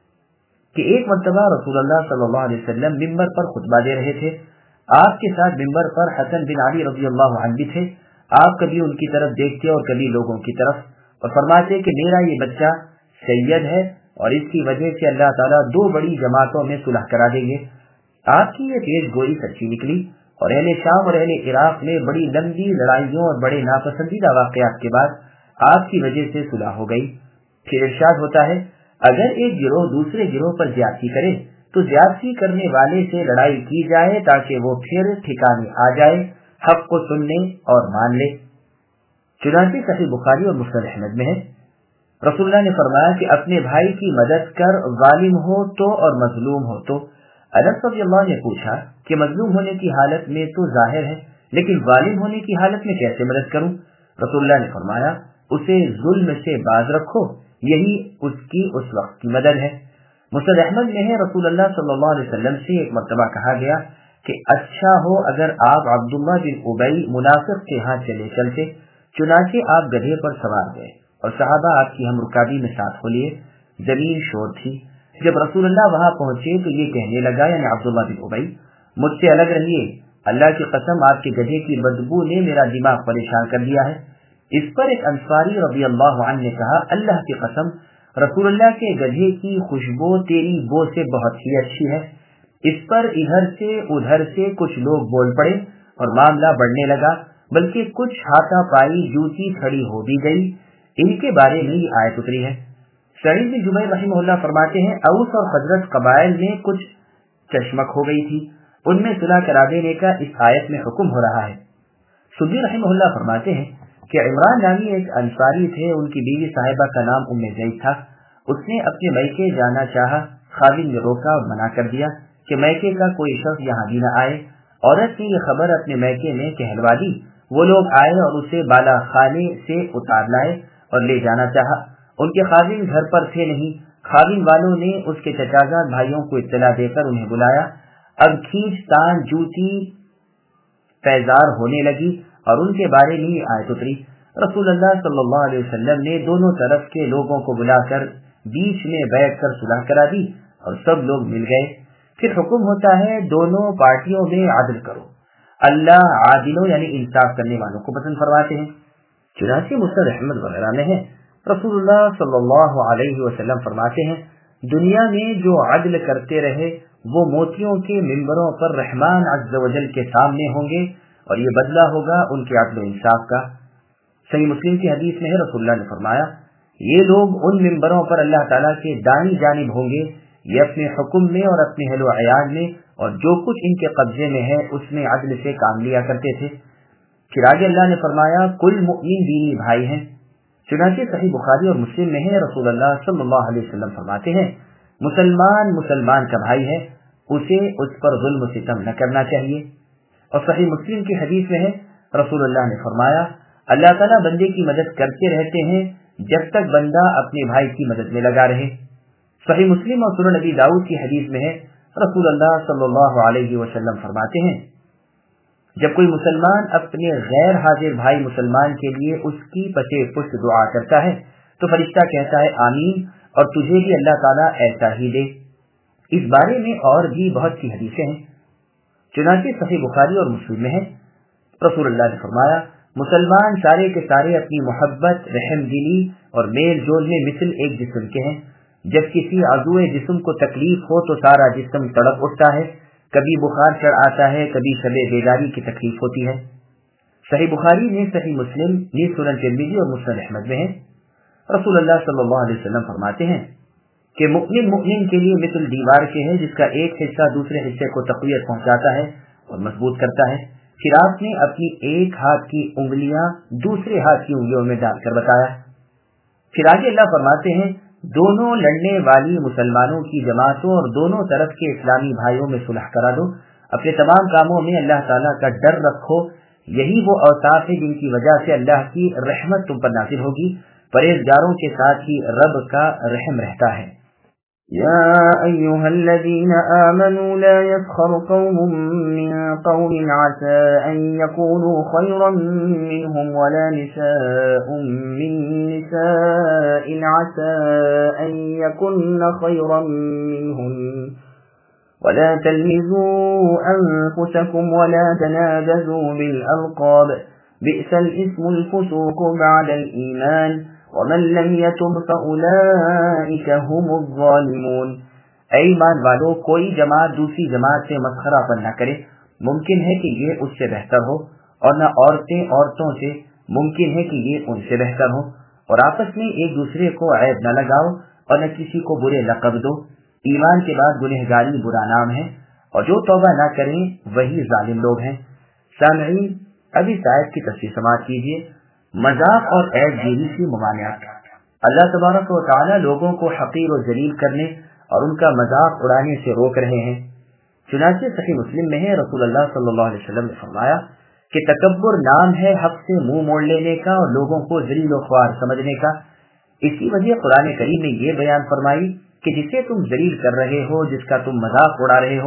کہ ایک مرتبہ رسول اللہ صلی اللہ علیہ وسلم ممبر پر خطبہ دے رہے تھے۔ آپ کے ساتھ ممبر پر حسن بن علی رضی اللہ عنہ بھی تھے۔ آپ کبھی ان کی طرف دیکھتے اور کبھی لوگوں کی طرف اور فرماتے کہ میرا یہ بچہ سید ہے اور اس کی وجہ سے اللہ تعالیٰ دو بڑی جماعتوں میں صلح کرا دیں گے۔ آپ کی یہ پیش گوئی سچی نکلی اور اہل شام اور اہل عراق میں بڑی لمبی لڑائیوں اور بڑے ناپسندیدہ واقعات کے بعد آپ کی وجہ سے صلح ہو گئی۔ پھر ارشاد ہوتا ہے، اگر ایک گروہ دوسرے گروہ پر زیادتی کرے تو زیادتی کرنے والے سے لڑائی کی جائے تاکہ وہ پھر ٹھکانے آ جائے، حق کو سننے اور مان لے۔ چنانچہ صحیح بخاری اور مسند احمد میں ہے، رسول اللہ نے فرمایا کہ اپنے بھائی کی مدد کر، ظالم ہو تو اور مظلوم ہو تو۔ انس رضی اللہ نے پوچھا کہ مظلوم ہونے کی حالت میں تو ظاہر ہے لیکن ظالم ہونے کی حالت میں کیسے مدد کروں؟ رسول اللہ نے فرمایا اسے ظلم سے باز رکھو، یہی اس کی اس وقت کی مدد ہے۔ مسند احمد میں ہے رسول اللہ صلی اللہ علیہ وسلم سے ایک مرتبہ کہا گیا کہ اچھا ہو اگر آپ عبداللہ بن ابی منافق کے ہاں چلے چلتے۔ چنانچہ آپ گدھے پر سوار گئے اور صحابہ آپ کی ہم رکابی میں ساتھ ہو لیے۔ زمین شور تھی۔ جب رسول اللہ وہاں پہنچے تو یہ کہنے لگا، یعنی عبداللہ بن ابی، مجھ سے الگ رہیے، اللہ کی قسم آپ کے گدھے کی بدبو نے میرا دماغ پریشان کر دیا ہے۔ اس پر ایک انصاری رضی اللہ عنہ نے کہا، اللہ کی قسم رسول اللہ کے گدھے کی خوشبو تیری بو سے بہت ہی اچھی ہے۔ اس پر ادھر سے ادھر سے کچھ لوگ بول پڑے اور معاملہ بڑھنے لگا، بلکہ کچھ ہاتھا پائی جوتی کھڑی ہو بھی گئی۔ ان کے بارے میں یہ آیت اتری ہے۔ سعید بن جبیر رحمہ اللہ فرماتے ہیں، اوس اور خزرج قبائل میں کچھ چشمک ہو گئی تھی، ان میں صلح کرا دینے کا اس آیت میں حکم ہو رہا ہے۔ سدی رحمہ اللہ فرماتے ہیں کہ عمران نامی ایک انصاری تھے، ان کی بیوی صاحبہ کا نام ام زید تھا۔ اس نے اپنے میکے جانا چاہا، خادم نے روکا اور منع کر دیا کہ میکے کا کوئی شخص یہاں بھی نہ آئے۔ عورت نے یہ خبر اپنے میکے میں کہلوا دی۔ وہ لوگ آئے اور اسے بالا خانے سے اتار لائے اور لے جانا چاہا۔ ان کے خادم گھر پر تھے نہیں۔ خادم والوں نے اس کے چچازاد بھائیوں کو اطلاع دے کر انہیں بلایا۔ اب کھینچ تان جوتی پیزار ہونے لگی اور ان کے بارے میں یہ آیت اتری۔ رسول اللہ صلی اللہ علیہ وسلم نے دونوں طرف کے لوگوں کو بلا کر بیچ میں بیٹھ کر صلح کرا دی اور سب لوگ مل گئے۔ پھر حکم ہوتا ہے دونوں پارٹیوں میں عدل کرو، اللہ عادلوں یعنی انصاف کرنے والوں کو پسند فرماتے ہیں۔ چنانچہ مسند احمد وغیرہ میں ہے، رسول اللہ صلی اللہ علیہ وسلم فرماتے ہیں، دنیا میں جو عدل کرتے رہے وہ موتیوں کے ممبروں پر رحمان عز و جل کے سامنے ہوں گے اور یہ بدلہ ہوگا ان کے عدل و انصاف کا۔ صحیح مسلم کی حدیث میں ہے، رسول اللہ نے فرمایا، یہ لوگ ان ممبروں پر اللہ تعالیٰ کے دائیں جانب ہوں گے، یہ اپنے حکم میں اور اپنے اہل و عیال میں اور جو کچھ ان کے قبضے میں ہے اس میں عدل سے کام لیا کرتے تھے۔ پھر آگے اللہ نے فرمایا، کل مؤمن دینی بھائی ہیں۔ چنانچہ صحیح بخاری اور مسلم میں ہے، رسول اللہ صلی اللہ علیہ وسلم فرماتے ہیں، مسلمان مسلمان کا بھائی ہے، اسے اس پر ظلم و ستم نہ کرنا چاہیے۔ اور صحیح مسلم کی حدیث میں ہے، رسول اللہ نے فرمایا، اللہ تعالیٰ بندے کی مدد کرتے رہتے ہیں جب تک بندہ اپنے بھائی کی مدد میں لگا رہے۔ صحیح مسلم اور سنن نبی داؤد کی حدیث میں ہے، رسول اللہ صلی اللہ علیہ وسلم فرماتے ہیں، جب کوئی مسلمان اپنے غیر حاضر بھائی مسلمان کے لیے اس کی پچے پشت دعا کرتا ہے تو فرشتہ کہتا ہے آمین، اور تجھے بھی اللہ تعالیٰ ایسا ہی دے۔ اس بارے میں اور بھی بہت سی حدیثیں ہیں۔ چنانچہ صحیح بخاری اور مسلم میں ہے، رسول اللہ نے فرمایا، مسلمان سارے کے سارے اپنی محبت، رحم دلی اور میل جول میں مثل ایک جسم کے ہیں۔ جب کسی عضو جسم کو تکلیف ہو تو سارا جسم تڑپ اٹھتا ہے، کبھی بخار چڑھ آتا ہے، کبھی شب بیداری کی تکلیف ہوتی ہے۔ صحیح بخاری میں، صحیح مسلم میں، سنن ترمذی اور مسند احمد میں ہے، رسول اللہ صلی اللہ علیہ وسلم فرماتے ہیں کہ مؤمن کے لیے مثل دیوار کے ہے، جس کا ایک حصہ دوسرے حصے کو تقویت پہنچاتا ہے اور مضبوط کرتا ہے۔ پھر آپ نے اپنی ایک ہاتھ کی انگلیاں دوسرے ہاتھ کی انگلیوں میں ڈال کر بتایا۔ پھر آگے اللہ فرماتے ہیں، دونوں لڑنے والی مسلمانوں کی جماعتوں اور دونوں طرف کے اسلامی بھائیوں میں صلح کرا دو، اپنے تمام کاموں میں اللہ تعالیٰ کا ڈر رکھو، یہی وہ اوصاف ہے جن کی وجہ سے اللہ کی رحمت تم پر نازل ہوگی، پرہیزگاروں کے ساتھ ہی رب کا رحم رہتا ہے۔ يا أيها الذين آمنوا لا يسخر قوم من قوم عسى أن يكونوا خيرا منهم ولا نساء من نساء عسى أن يكن خيرا منهن ولا تلمزوا أنفسكم ولا تنابزوا بالألقاب بئس الاسم الفسوق بعد الإيمان ومن لم يتب فأولئك هم الظالمون۔ اے ایمان والو، کوئی جماعت دوسری جماعت سے مسخرہ پن نہ کرے، ممکن ہے کہ یہ اس سے بہتر ہو، اور نہ عورتیں عورتوں سے، ممکن ہے کہ یہ ان سے بہتر ہو، اور آپس میں ایک دوسرے کو عیب نہ لگاؤ اور نہ کسی کو برے لقب دو۔ ایمان کے بعد گنہگاری برا نام ہے، اور جو توبہ نہ کریں وہی ظالم لوگ ہیں۔ سامعین، ابھی آیت کی تفسیر سماعت کیجیے۔ مذاق اور عیب گیری کی ممانعت۔ اللہ تبارک و تعالی لوگوں کو حقیر و ذلیل کرنے اور ان کا مذاق اڑانے سے روک رہے ہیں۔ چنانچہ صحیح مسلم میں ہے، رسول اللہ صلی اللہ علیہ وسلم نے فرمایا کہ تکبر نام ہے حق سے منہ موڑ لینے کا اور لوگوں کو ذلیل و خوار سمجھنے کا۔ اسی وجہ قرآن کریم نے یہ بیان فرمائی کہ جسے تم ذلیل کر رہے ہو، جس کا تم مذاق اڑا رہے ہو،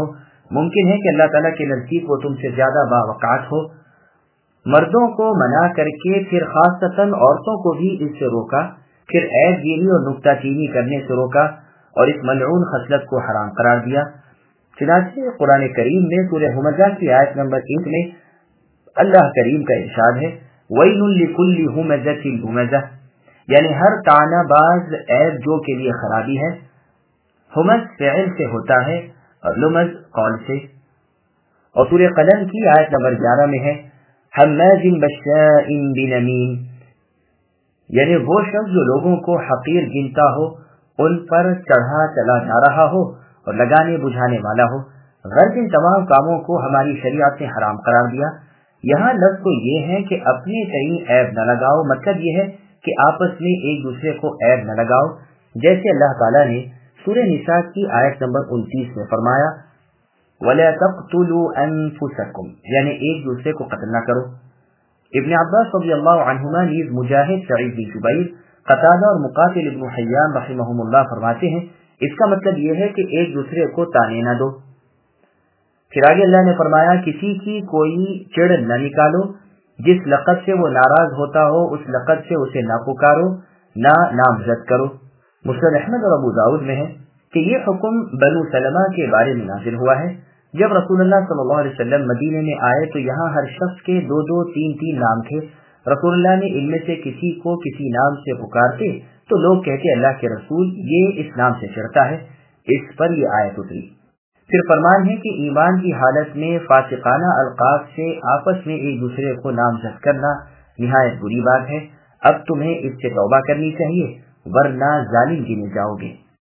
ممکن ہے کہ اللہ تعالیٰ کے نزدیک وہ تم سے زیادہ باوقات ہو۔ مردوں کو منع کر کے پھر خاصتاً عورتوں کو بھی اس سے روکا، پھر عیب گیری اور نکتہ چینی کرنے سے روکا اور اس ملعون خصلت کو حرام قرار دیا۔ چنانچہ قرآن کریم میں سورہ ہمزہ کی آیت نمبر 1 میں اللہ کریم کا ارشاد ہے وَيْلٌ لِكُلِّ هُمَزَةٍ لُمَزَةٍ، یعنی ہر طعنہ باز عیب جو کے لیے خرابی ہے۔ ہمز فعل سے ہوتا ہے اور لمز قول سے۔ اور سورہ قلم کی آیت نمبر 11 میں ہے حماز بشاء بنمیم، یعنی وہ شخص جو لوگوں کو حقیر گنتا ہو، ان پر چڑھا چلا جا رہا ہو اور لگانے بجھانے والا ہو۔ غرض ان تمام کاموں کو ہماری شریعت نے حرام قرار دیا۔ یہاں لفظ تو یہ ہے کہ اپنے کہیں عیب نہ لگاؤ، مطلب یہ ہے کہ آپس میں ایک دوسرے کو عیب نہ لگاؤ، جیسے اللہ تعالیٰ نے سورہ نساء کی آیت نمبر 29 میں فرمایا وَلَا تَقْتُلُوا أَنفُسَكُمْ، یعنی ایک دوسرے کو قتل نہ کرو۔ ابن عباس رضی اللہ عنہما نیز مجاہد، سعید بن جبیر، قتادہ اور مقاتل ابن حیان رحمہم اللہ فرماتے ہیں اس کا مطلب یہ ہے کہ ایک دوسرے کو تانے نہ دو۔ پھر آگے اللہ نے فرمایا کسی کی کوئی چڑ نہ نکالو، جس لقب سے وہ ناراض ہوتا ہو اس لقب سے اسے نہ پکارو، نہ نامزد کرو۔ مسند احمد اور ابو داؤد میں ہے کہ یہ حکم بنو سلمہ کے بارے میں نازل ہوا ہے۔ جب رسول اللہ صلی اللہ علیہ وسلم مدینے میں آئے تو یہاں ہر شخص کے 2 3 نام تھے۔ رسول اللہ نے ان میں سے کسی کو کسی نام سے پکارتے تو لوگ کہتے اللہ کے رسول یہ اس نام سے چڑھتا ہے۔ اس پر یہ آیت اتری۔ پھر فرمان ہے کہ ایمان کی حالت میں فاسقانہ القاب سے آپس میں ایک دوسرے کو نامزد کرنا نہایت بری بات ہے۔ اب تمہیں اس سے توبہ کرنی چاہیے ورنہ ظالم گنے جاؤ گے۔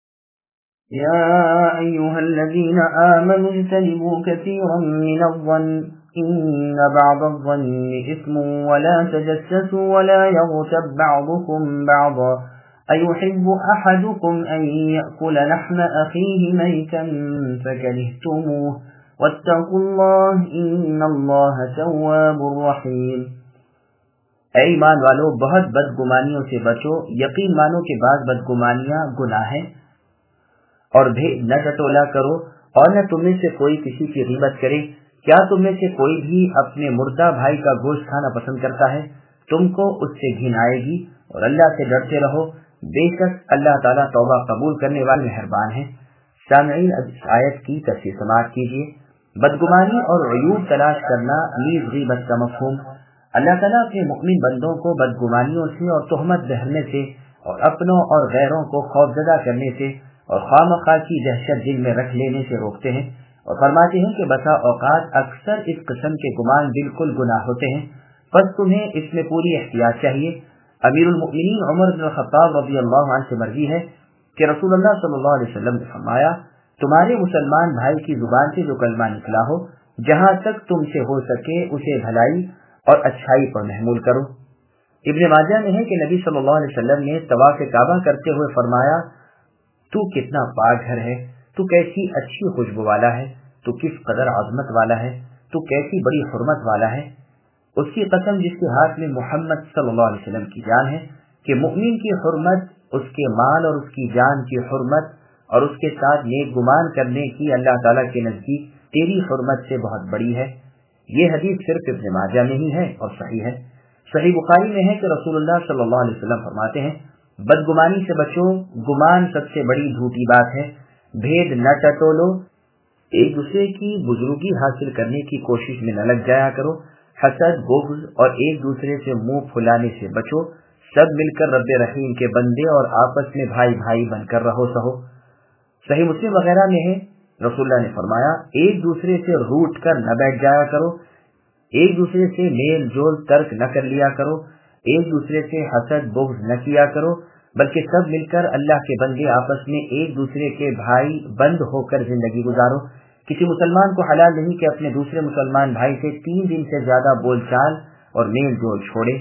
یا ایھا الذین آمنوا اجتنبوا کثیرا من الظن ان بعض الظن اثم ولا تجسسوا ولا یغتب بعضکم بعضا أيحب أحدكم أن يأكل لحم أخيه ميتا فكرهتموه واتقوا الله إن الله تواب رحيم۔ اے ایمان والو بہت بدگمانیوں سے بچو، یقین مانو کہ بعض بدگمانیاں گناہ ہیں، اور بھید نہ ٹٹولا کرو اور نہ تم میں سے کوئی کسی کی غیبت کرے۔ کیا تم میں سے کوئی بھی اپنے مردہ بھائی کا گوشت کھانا پسند کرتا ہے؟ تم کو اس سے گھن آئے گی اور اللہ سے ڈرتے رہو، بے شک اللہ تعالیٰ توبہ قبول کرنے والے مہربان ہیں۔ سامعین اس آیت کی تفسیر سماعت کیجیے۔ بدگمانی اور عیوب تلاش کرنا نیز غیبت کا مفہوم۔ اللہ تعالیٰ اپنے مؤمن بندوں کو بدگمانیوں سے اور تہمت بہرنے سے اور اپنوں اور غیروں کو خوفزدہ کرنے سے اور خواہ کی دہشت دل میں رکھ لینے سے روکتے ہیں، اور فرماتے ہیں کہ بسا اوقات اکثر اس قسم کے گمان بالکل گناہ ہوتے ہیں، پس تمہیں اس میں پوری احتیاط چاہیے۔ امیر المؤمنین عمر بن الخطاب رضی اللہ عنہ سے مروی ہے کہ رسول اللہ صلی اللہ علیہ وسلم نے فرمایا تمہارے مسلمان بھائی کی زبان سے جو کلمہ نکلا ہو جہاں تک تم سے ہو سکے اسے بھلائی اور اچھائی پر محمول کرو۔ ابن ماجہ میں ہے کہ نبی صلی اللہ علیہ وسلم نے طواف کعبہ کرتے ہوئے فرمایا تو کتنا پاک گھر ہے، تو کیسی اچھی خوشبو والا ہے، تو کس قدر عظمت والا ہے، تو کیسی بڑی حرمت والا ہے۔ اس کی قسم جس کے ہاتھ میں محمد صلی اللہ علیہ وسلم کی جان ہے کہ مؤمن کی حرمت اس کے مال اور اس کی جان کی حرمت اور اس کے ساتھ نیک گمان کرنے کی اللہ تعالیٰ کے نزدیک تیری حرمت سے بہت بڑی ہے۔ یہ حدیث صرف ابن ماجہ میں ہی ہے اور صحیح ہے۔ صحیح بخاری میں ہے کہ رسول اللہ صلی اللہ علیہ وسلم فرماتے ہیں بدگمانی سے بچو، گمان سب سے بڑی جھوٹی بات ہے، بھید نہ ٹٹولو، ایک دوسرے کی بزرگی حاصل کرنے کی کوشش میں نہ لگ جایا کرو، حسد، بغض اور ایک دوسرے سے منہ پھلانے سے بچو، سب مل کر رب رحیم کے بندے اور آپس میں بھائی بھائی بن کر رہو سہو۔ صحیح مسلم وغیرہ میں ہے رسول اللہ نے فرمایا ایک دوسرے سے روٹ کر نہ بیٹھ جایا کرو، ایک دوسرے سے میل جول ترک نہ کر لیا کرو، ایک دوسرے سے حسد بغض نہ کیا کرو، بلکہ سب مل کر اللہ کے بندے آپس میں ایک دوسرے کے بھائی بند ہو کر زندگی گزارو۔ کسی مسلمان کو حلال نہیں کہ اپنے دوسرے مسلمان بھائی سے 3 دن سے زیادہ بول چال اور میل جول چھوڑے۔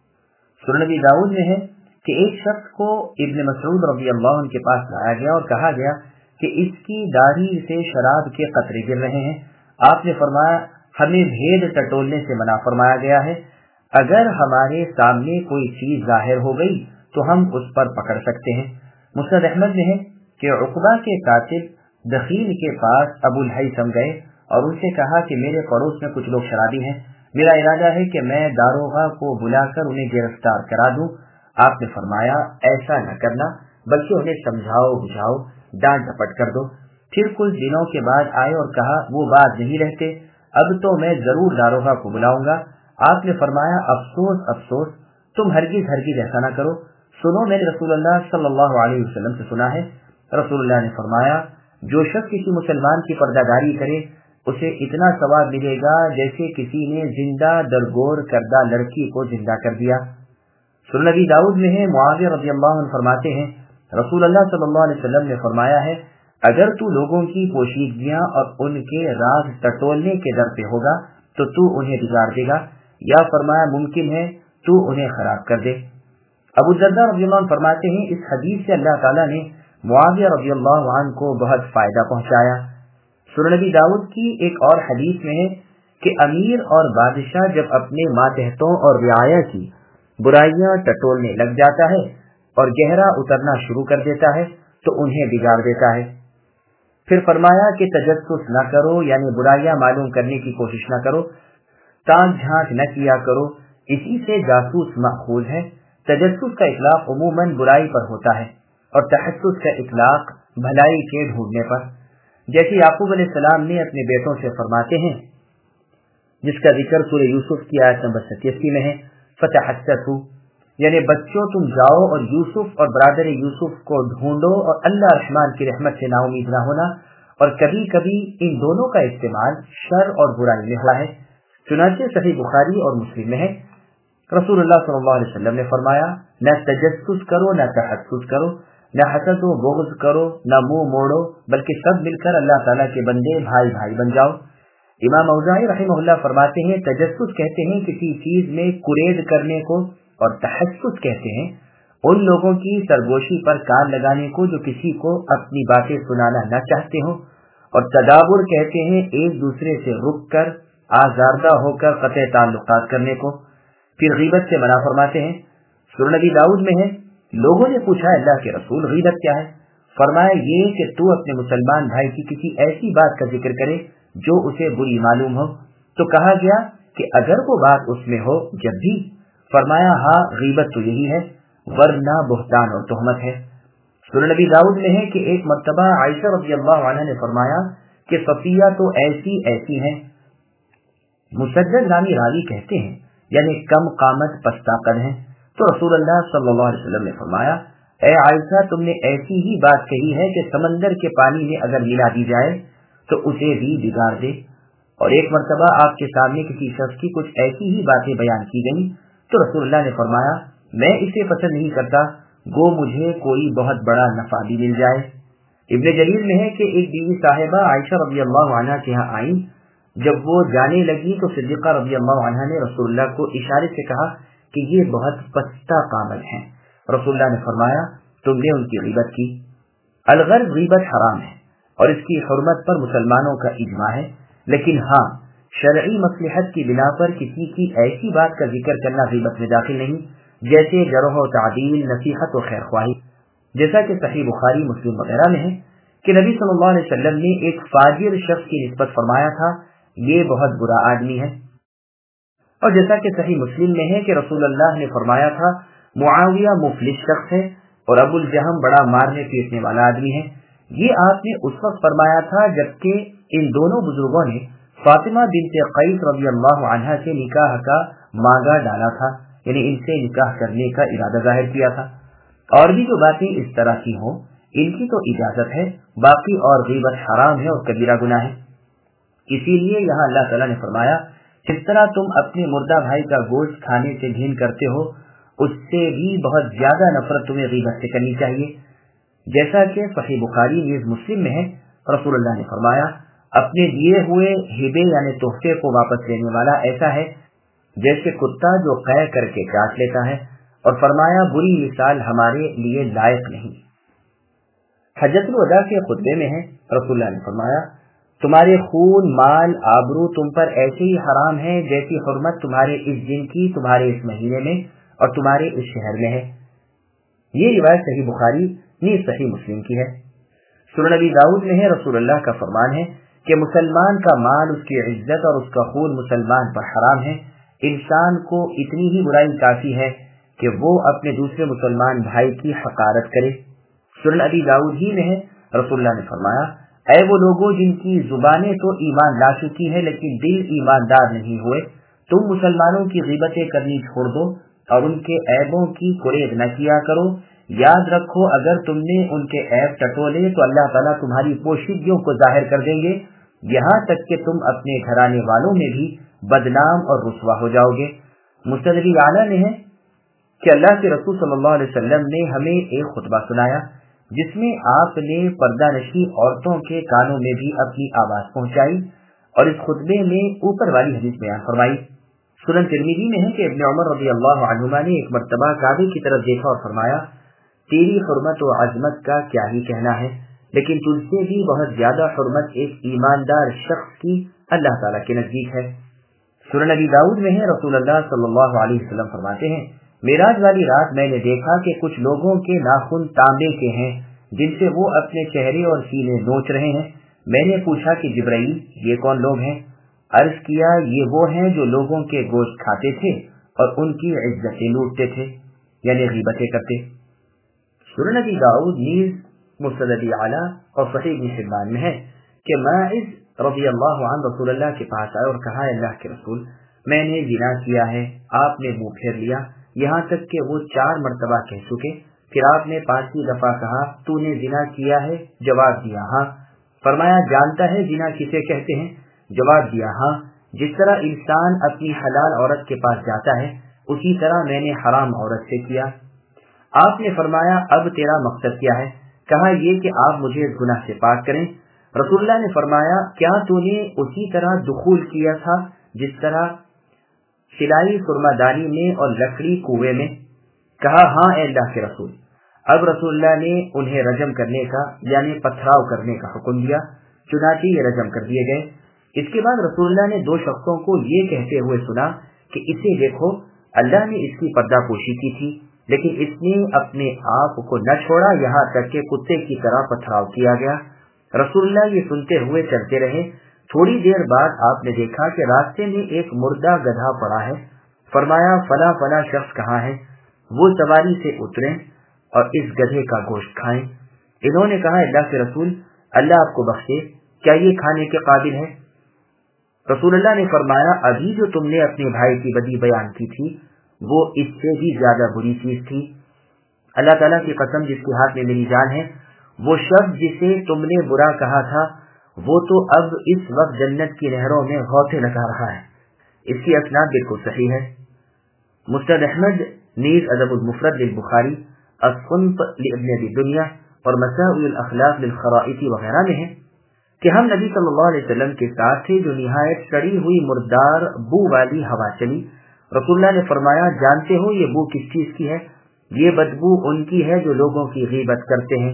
سنن ابی داؤد میں ہے کہ ایک شخص کو ابن مسعود رضی اللہ عنہ کے پاس لایا گیا اور کہا گیا کہ اس کی داڑھی سے شراب کے قطرے گر رہے ہیں۔ آپ نے فرمایا ہمیں بھید ٹٹولنے سے منع فرمایا گیا ہے، اگر ہمارے سامنے کوئی چیز ظاہر ہو گئی تو ہم اس پر پکڑ سکتے ہیں۔ مسند احمد میں ہے کہ عقبہ کے قاتل दखील के पास अबुल हैसम गए और उनसे कहा कि मेरे पड़ोस में कुछ लोग शराबी हैं, मेरा इरादा है कि मैं दारोगा को बुलाकर उन्हें गिरफ्तार करा दूं। आपने फरमाया ऐसा न करना, बल्कि उन्हें समझाओ बुझाओ, डांट डपट कर दो। फिर कुछ दिनों के बाद आए और कहा वो बात नहीं रहते, अब तो मैं जरूर दारोगा को बुलाऊंगा। आपने फरमाया अफसोस अफसोस, तुम हरगिज हरगिज ऐसा न करो, सुनो मैंने रसूलुल्लाह सल्लल्लाहु अलैहि वसल्लम से सुना है। रसूलुल्लाह ने फरमाया जो शख्स किसी मुसलमान की पर्दादारी करे उसे इतना सवाब मिलेगा जैसे किसी ने जिंदा दरगोर करदा लड़की को जिंदा कर दिया। सुनन नबी दाऊद में है, मुआविया रज़ियल्लाहु अन्हु फरमाते हैं रसूलुल्लाह सल्लल्लाहु अलैहि वसल्लम ने फरमाया है अगर तू लोगों की पोशीदगियां और उनके राज टटोलने के डर पे होगा तो तू उन्हें बिगाड़ देगा, या फरमाया मुमकिन है तू उन्हें खराब कर दे। अबू दर्दा रज़ियल्लाहु अन्हु फरमाते हैं इस हदीस से अल्लाह ताला ने मुआविया रज़ियल्लाहु अन्हु को बहुत फायदा पहुंचाया। सुनन नबी दाऊद की एक और हदीस में है कि अमीर और बादशाह जब अपने मातहतों और रियाया की बुराइयां टटोलने लग जाता है और गहरा उतरना शुरू कर देता है तो उन्हें बिगाड़ देता है। फिर फरमाया कि तजस्सुस न करो, यानी बुराइयां मालूम करने की कोशिश न करो, ताक झांक न किया करो, इसी से जासूस माखूज है। तजस्सुस का इतलाक उमूमन बुराई पर होता है और तहस्सुस का इतलाक भलाई के ढूंढने पर, जैसे याकूब अलैहिस्सलाम ने अपने बेटों से फरमाते हैं, जिसका जिक्र सूरह यूसुफ की आयत नंबर 87 में है, फतहस्ससू, यानी बच्चों तुम जाओ और यूसुफ और बरादर यूसुफ को ढूंढो और अल्लाह रहमान की रहमत से नाउमीद न होना। और कभी कभी इन दोनों का इस्तेमाल शर और बुराई में हुआ है। चुनांचे सही बुखारी और मुस्लिम में है, रसूलुल्लाह सल्लल्लाहु अलैहि वसल्लम ने फरमाया न तजस्सुस करो न तहस्सुस करो, न हसद व बुग़्ज़ करो, न मुंह मोड़ो, बल्कि सब मिलकर अल्लाह ताला के बंदे भाई भाई बन जाओ। इमाम औज़ाई रहमहुल्लाह फरमाते हैं तजस्सुस कहते हैं किसी चीज में कुरेद करने को, और तहस्सुस कहते हैं उन लोगों की सरगोशी पर कान लगाने को जो किसी को अपनी बातें सुनाना न चाहते हो, और तदाबुर कहते हैं एक दूसरे से रुक कर आज़ारदा होकर क़त्ए ताल्लुकात करने को। फिर गीबत से मना फरमाते हैं। सुनन नबी दाऊद में है, लोगों ने पूछा अल्लाह के रसूल गीबत क्या है? फरमाया ये कि तू अपने मुसलमान भाई की किसी ऐसी बात का जिक्र करे जो उसे बुरी मालूम हो। तो कहा गया कि अगर वो बात उसमें हो जब भी, फरमाया हाँ गीबत तो यही है, वरना बुहतान और तोहमत है। सुनन नबी दाऊद में है कि एक मर्तबा आयशा रज़ियल्लाहु अन्हा ने फरमाया कि सफिया तो ऐसी ऐसी हैं। मुसद्दद नामी रावी कहते हैं यानी कम कामत पस्ताकन है। तो रसूलुल्लाह सल्लल्लाहु अलैहि वसल्लम ने फरमाया ए आयशा तुमने ऐसी ही बात कही है कि समंदर के पानी में अगर मिला दी जाए तो उसे भी बिगाड़ दे। और एक मर्तबा आपके सामने किसी शख्स की कुछ ऐसी ही बातें बयान की गई तो रसूलुल्लाह ने फरमाया मैं इसे पसंद नहीं करता, गो मुझे कोई बहुत बड़ा नफा भी मिल जाए। इब्ने जरीर में है कि एक बीवी साहिबा आयशा रज़ियल्लाहु अन्हा के यहाँ आई। जब वो जाने लगी तो सिद्दीक़ा रज़ियल्लाहु अन्हा ने रसूलुल्लाह को इशारे से कहा कि ये बहुत पस्ता कामल हैं। रसूलुल्लाह ने फरमाया तुमने उनकी गीबत की। अलगर्ज़ गीबत हराम है और इसकी हुर्मत पर मुसलमानों का इजमा है, लेकिन हाँ शरई मसलहत की बिना पर किसी की ऐसी बात का जिक्र करना गीबत में दाखिल नहीं, जैसे जरह व तादील, नसीहत व खैरख्वाही। जैसा कि सही बुखारी मुस्लिम वगैरह में है कि नबी सल्लल्लाहु अलैहि वसल्लम ने एक फाजिर शख्स की निस्बत फरमाया था ये बहुत बुरा आदमी है। और जैसा कि सही मुस्लिम में है कि रसूलुल्लाह ने फरमाया था मुआविया मुफलिस शख्स है और अबुल जहम बड़ा मारने पीटने वाला आदमी है। ये आपने उस वक्त फरमाया था जबकि इन दोनों बुजुर्गों ने फातिमा बिन्ते क़ैस रज़ियल्लाहु अन्हा से निकाह का मांगा डाला था, यानी इनसे निकाह करने का इरादा जाहिर किया था। और भी जो बातें इस तरह की हों इनकी तो इजाजत है, बाकी और गीबत हराम है और कबीरा गुनाह है। इसीलिए यहाँ अल्लाह ताला ने फरमाया जिस तरह तुम अपने मुर्दा भाई का गोश्त खाने से घिन करते हो उससे भी बहुत ज्यादा नफरत तुम्हें गीबत से करनी चाहिए। जैसा कि सही बुखारी नीज़ मुस्लिम में है, रसूलुल्लाह ने फरमाया अपने दिए हुए हिबे यानी तोहफे को वापस लेने वाला ऐसा है जैसे कुत्ता जो कै करके काट लेता है, और फरमाया बुरी मिसाल हमारे लिए लायक नहीं। हज्जतुल वदा के खुतबे में है, रसूलुल्लाह ने फरमाया तुम्हारे खून माल आबरू तुम पर ऐसे ही हराम है जैसी हुर्मत तुम्हारे इस दिन की तुम्हारे इस महीने में और तुम्हारे इस शहर में है। ये रिवायत सही बुखारी नी सही मुस्लिम की है। سنن نبی داؤد میں ہے رسول اللہ کا فرمان ہے کہ مسلمان کا مال، اس کی عزت اور اس کا خون مسلمان پر حرام ہے۔ انسان کو اتنی ہی برائی کافی ہے کہ وہ اپنے دوسرے مسلمان بھائی کی حقارت کرے۔ سنن نبی داؤد ہی میں ہے رسول اللہ نے فرمایا، اے وہ لوگوں جن کی زبانیں تو ایمان لا چکی ہیں لیکن دل ایماندار نہیں ہوئے، تم مسلمانوں کی غیبتیں کرنی چھوڑ دو اور ان کے عیبوں کی قرید نہ کیا کرو۔ یاد رکھو اگر تم نے ان کے عیب ٹٹولے تو اللہ تعالیٰ تمہاری پوشیدگیوں کو ظاہر کر دیں گے، یہاں تک کہ تم اپنے گھرانے والوں میں بھی بدنام اور رسوا ہو جاؤ گے۔ مستند اعلیٰ میں ہے کہ اللہ کے رسول صلی اللہ علیہ وسلم نے ہمیں ایک خطبہ سنایا جس میں آپ نے پردہ نشی عورتوں کے کانوں میں بھی اپنی آواز پہنچائی اور اس خطبے میں اوپر والی حدیث بیان فرمائی۔ سنن ترمذی میں ہے کہ ابن عمر رضی اللہ عنہما نے ایک مرتبہ کعبے کی طرف دیکھا اور فرمایا، تیری حرمت و عظمت کا کیا ہی کہنا ہے، لیکن تجھ سے بھی بہت زیادہ حرمت ایک ایماندار شخص کی اللہ تعالیٰ کے نزدیک ہے۔ سنن نبی داؤد میں ہے رسول اللہ صلی اللہ علیہ وسلم فرماتے ہیں، معراج والی رات میں نے دیکھا کہ کچھ لوگوں کے ناخن تانبے کے ہیں جن سے وہ اپنے چہرے اور سینے نوچ رہے ہیں۔ میں نے پوچھا کہ جبرائیل یہ کون لوگ ہیں؟ عرض کیا یہ وہ ہیں جو لوگوں کے گوشت کھاتے تھے اور ان کی عزتیں لوٹتے تھے، یعنی غیبتیں کرتے۔ سنن نبی داؤد نیز مسند اعلیٰ اور صحیح ابن حبان میں ہے کہ ماعز رضی اللہ عنہ رسول اللہ کے پاس آئے اور کہا، اللہ کے رسول میں نے زنا کیا ہے۔ آپ نے منہ پھیر لیا یہاں تک کہ وہ 4 مرتبہ کہہ چکے، پھر آپ نے 5ویں دفعہ کہا، تو نے زنا کیا ہے؟ جواب دیا ہاں۔ فرمایا جانتا ہے زنا کسے کہتے ہیں؟ جواب دیا ہاں۔ جس طرح انسان اپنی حلال عورت کے پاس جاتا ہے اسی طرح میں نے حرام عورت سے کیا۔ آپ نے فرمایا اب تیرا مقصد کیا ہے؟ کہا یہ کہ آپ مجھے اس گناہ سے پاک کریں۔ رسول اللہ نے فرمایا کیا تو نے اسی طرح دخول کیا تھا جس طرح سلائی سرما دانی میں اور لکڑی کنویں میں؟ کہا ہاں اے اللہ کے رسول۔ اب رسول اللہ نے انہیں رجم کرنے کا یعنی پتھراؤ کرنے کا حکم دیا، چنانچہ یہ رجم کر دیے گئے۔ اس کے بعد رسول اللہ نے 2 شخصوں کو یہ کہتے ہوئے سنا کہ اسے دیکھو، اللہ نے اس کی پردہ پوشی کی تھی لیکن اس نے اپنے آپ کو نہ چھوڑا یہاں تک کہ کتے کی طرح پتھراؤ کیا گیا۔ رسول اللہ یہ سنتے ہوئے چلتے رہے۔ تھوڑی دیر بعد آپ نے دیکھا کہ راستے میں ایک مردہ گدھا پڑا ہے۔ فرمایا فلاں فلاں شخص کہاں ہے؟ وہ سواری سے اتریں اور اس گدھے کا گوشت کھائیں۔ انہوں نے کہا اللہ کے رسول اللہ آپ کو بخشے، کیا یہ کھانے کے قابل ہے؟ رسول اللہ نے فرمایا ابھی جو تم نے اپنے بھائی کی بدی بیان کی تھی وہ اس سے بھی زیادہ بری چیز تھی۔ اللہ تعالیٰ کی قسم جس کے ہاتھ میں میری جان ہے، وہ شخص جسے تم نے برا کہا تھا وہ تو اب اس وقت جنت کی نہروں میں غوطے لگا رہا ہے۔ اس کی اسناد بالکل صحیح ہے۔ مسند احمد نیز ادب المفرد للبخاری، الصنف لابن ابی دنیا اور مسائل الاخلاق للخرائطی وغیرہ میں ہے کہ ہم نبی صلی اللہ علیہ وسلم کے ساتھ تھے جو نہایت سڑی ہوئی مردار بو والی ہوا چلی۔ رسول اللہ نے فرمایا جانتے ہو یہ بو کس چیز کی ہے؟ یہ بدبو ان کی ہے جو لوگوں کی غیبت کرتے ہیں۔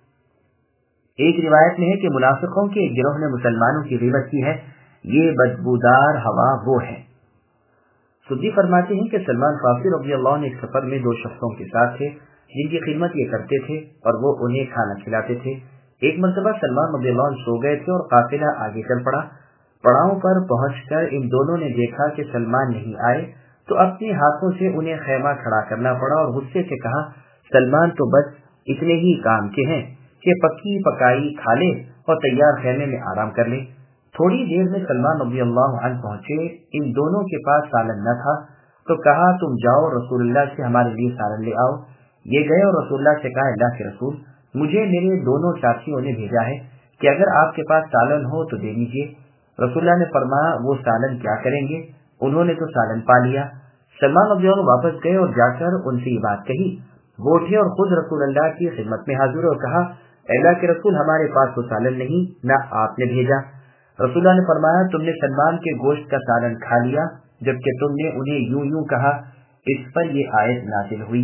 ایک روایت میں ہے کہ منافقوں کے ایک گروہ نے مسلمانوں کی غیبت کی ہے، یہ بدبودار ہوا وہ ہے۔ سدی فرماتے ہیں کہ سلمان فارسی رضی اللہ عنہ ایک سفر میں 2 شخصوں کے ساتھ تھے جن کی خدمت یہ کرتے تھے اور وہ انہیں کھانا کھلاتے تھے۔ ایک مرتبہ سلمان رضی اللہ عنہ سو گئے تھے اور قافلہ آگے چل پڑا۔ پڑاؤں پر پہنچ کر ان دونوں نے دیکھا کہ سلمان نہیں آئے تو اپنے ہاتھوں سے انہیں خیمہ کھڑا کرنا پڑا اور غصے سے کہا سلمان تو بس اتنے ہی کام کے ہیں کہ پکی پکائی کھا لے اور تیار خیمے میں آرام کر لے۔ تھوڑی دیر میں سلمان رضی اللہ عنہ پہنچے، ان دونوں کے پاس سالن نہ تھا تو کہا تم جاؤ رسول اللہ سے ہمارے لیے سالن لے آؤ۔ یہ گئے اور رسول اللہ سے کہا اللہ کے رسول مجھے میرے دونوں ساتھیوں نے بھیجا ہے کہ اگر آپ کے پاس سالن ہو تو دے دیجیے۔ رسول اللہ نے فرمایا وہ سالن کیا کریں گے؟ انہوں نے تو سالن پا لیا۔ سلمان رضی اللہ عنہ واپس گئے اور جا کر ان سے یہ بات کہی۔ وہ اٹھے اور خود رسول اللہ کی خدمت میں حاضر اور کہا اللہ کے رسول ہمارے پاس تو سالن نہیں، نہ آپ نے بھیجا۔ رسول اللہ نے فرمایا تم نے سلمان کے گوشت کا سالن کھا لیا جبکہ تم نے انہیں یوں یوں کہا۔ اس پر یہ آیت نازل ہوئی۔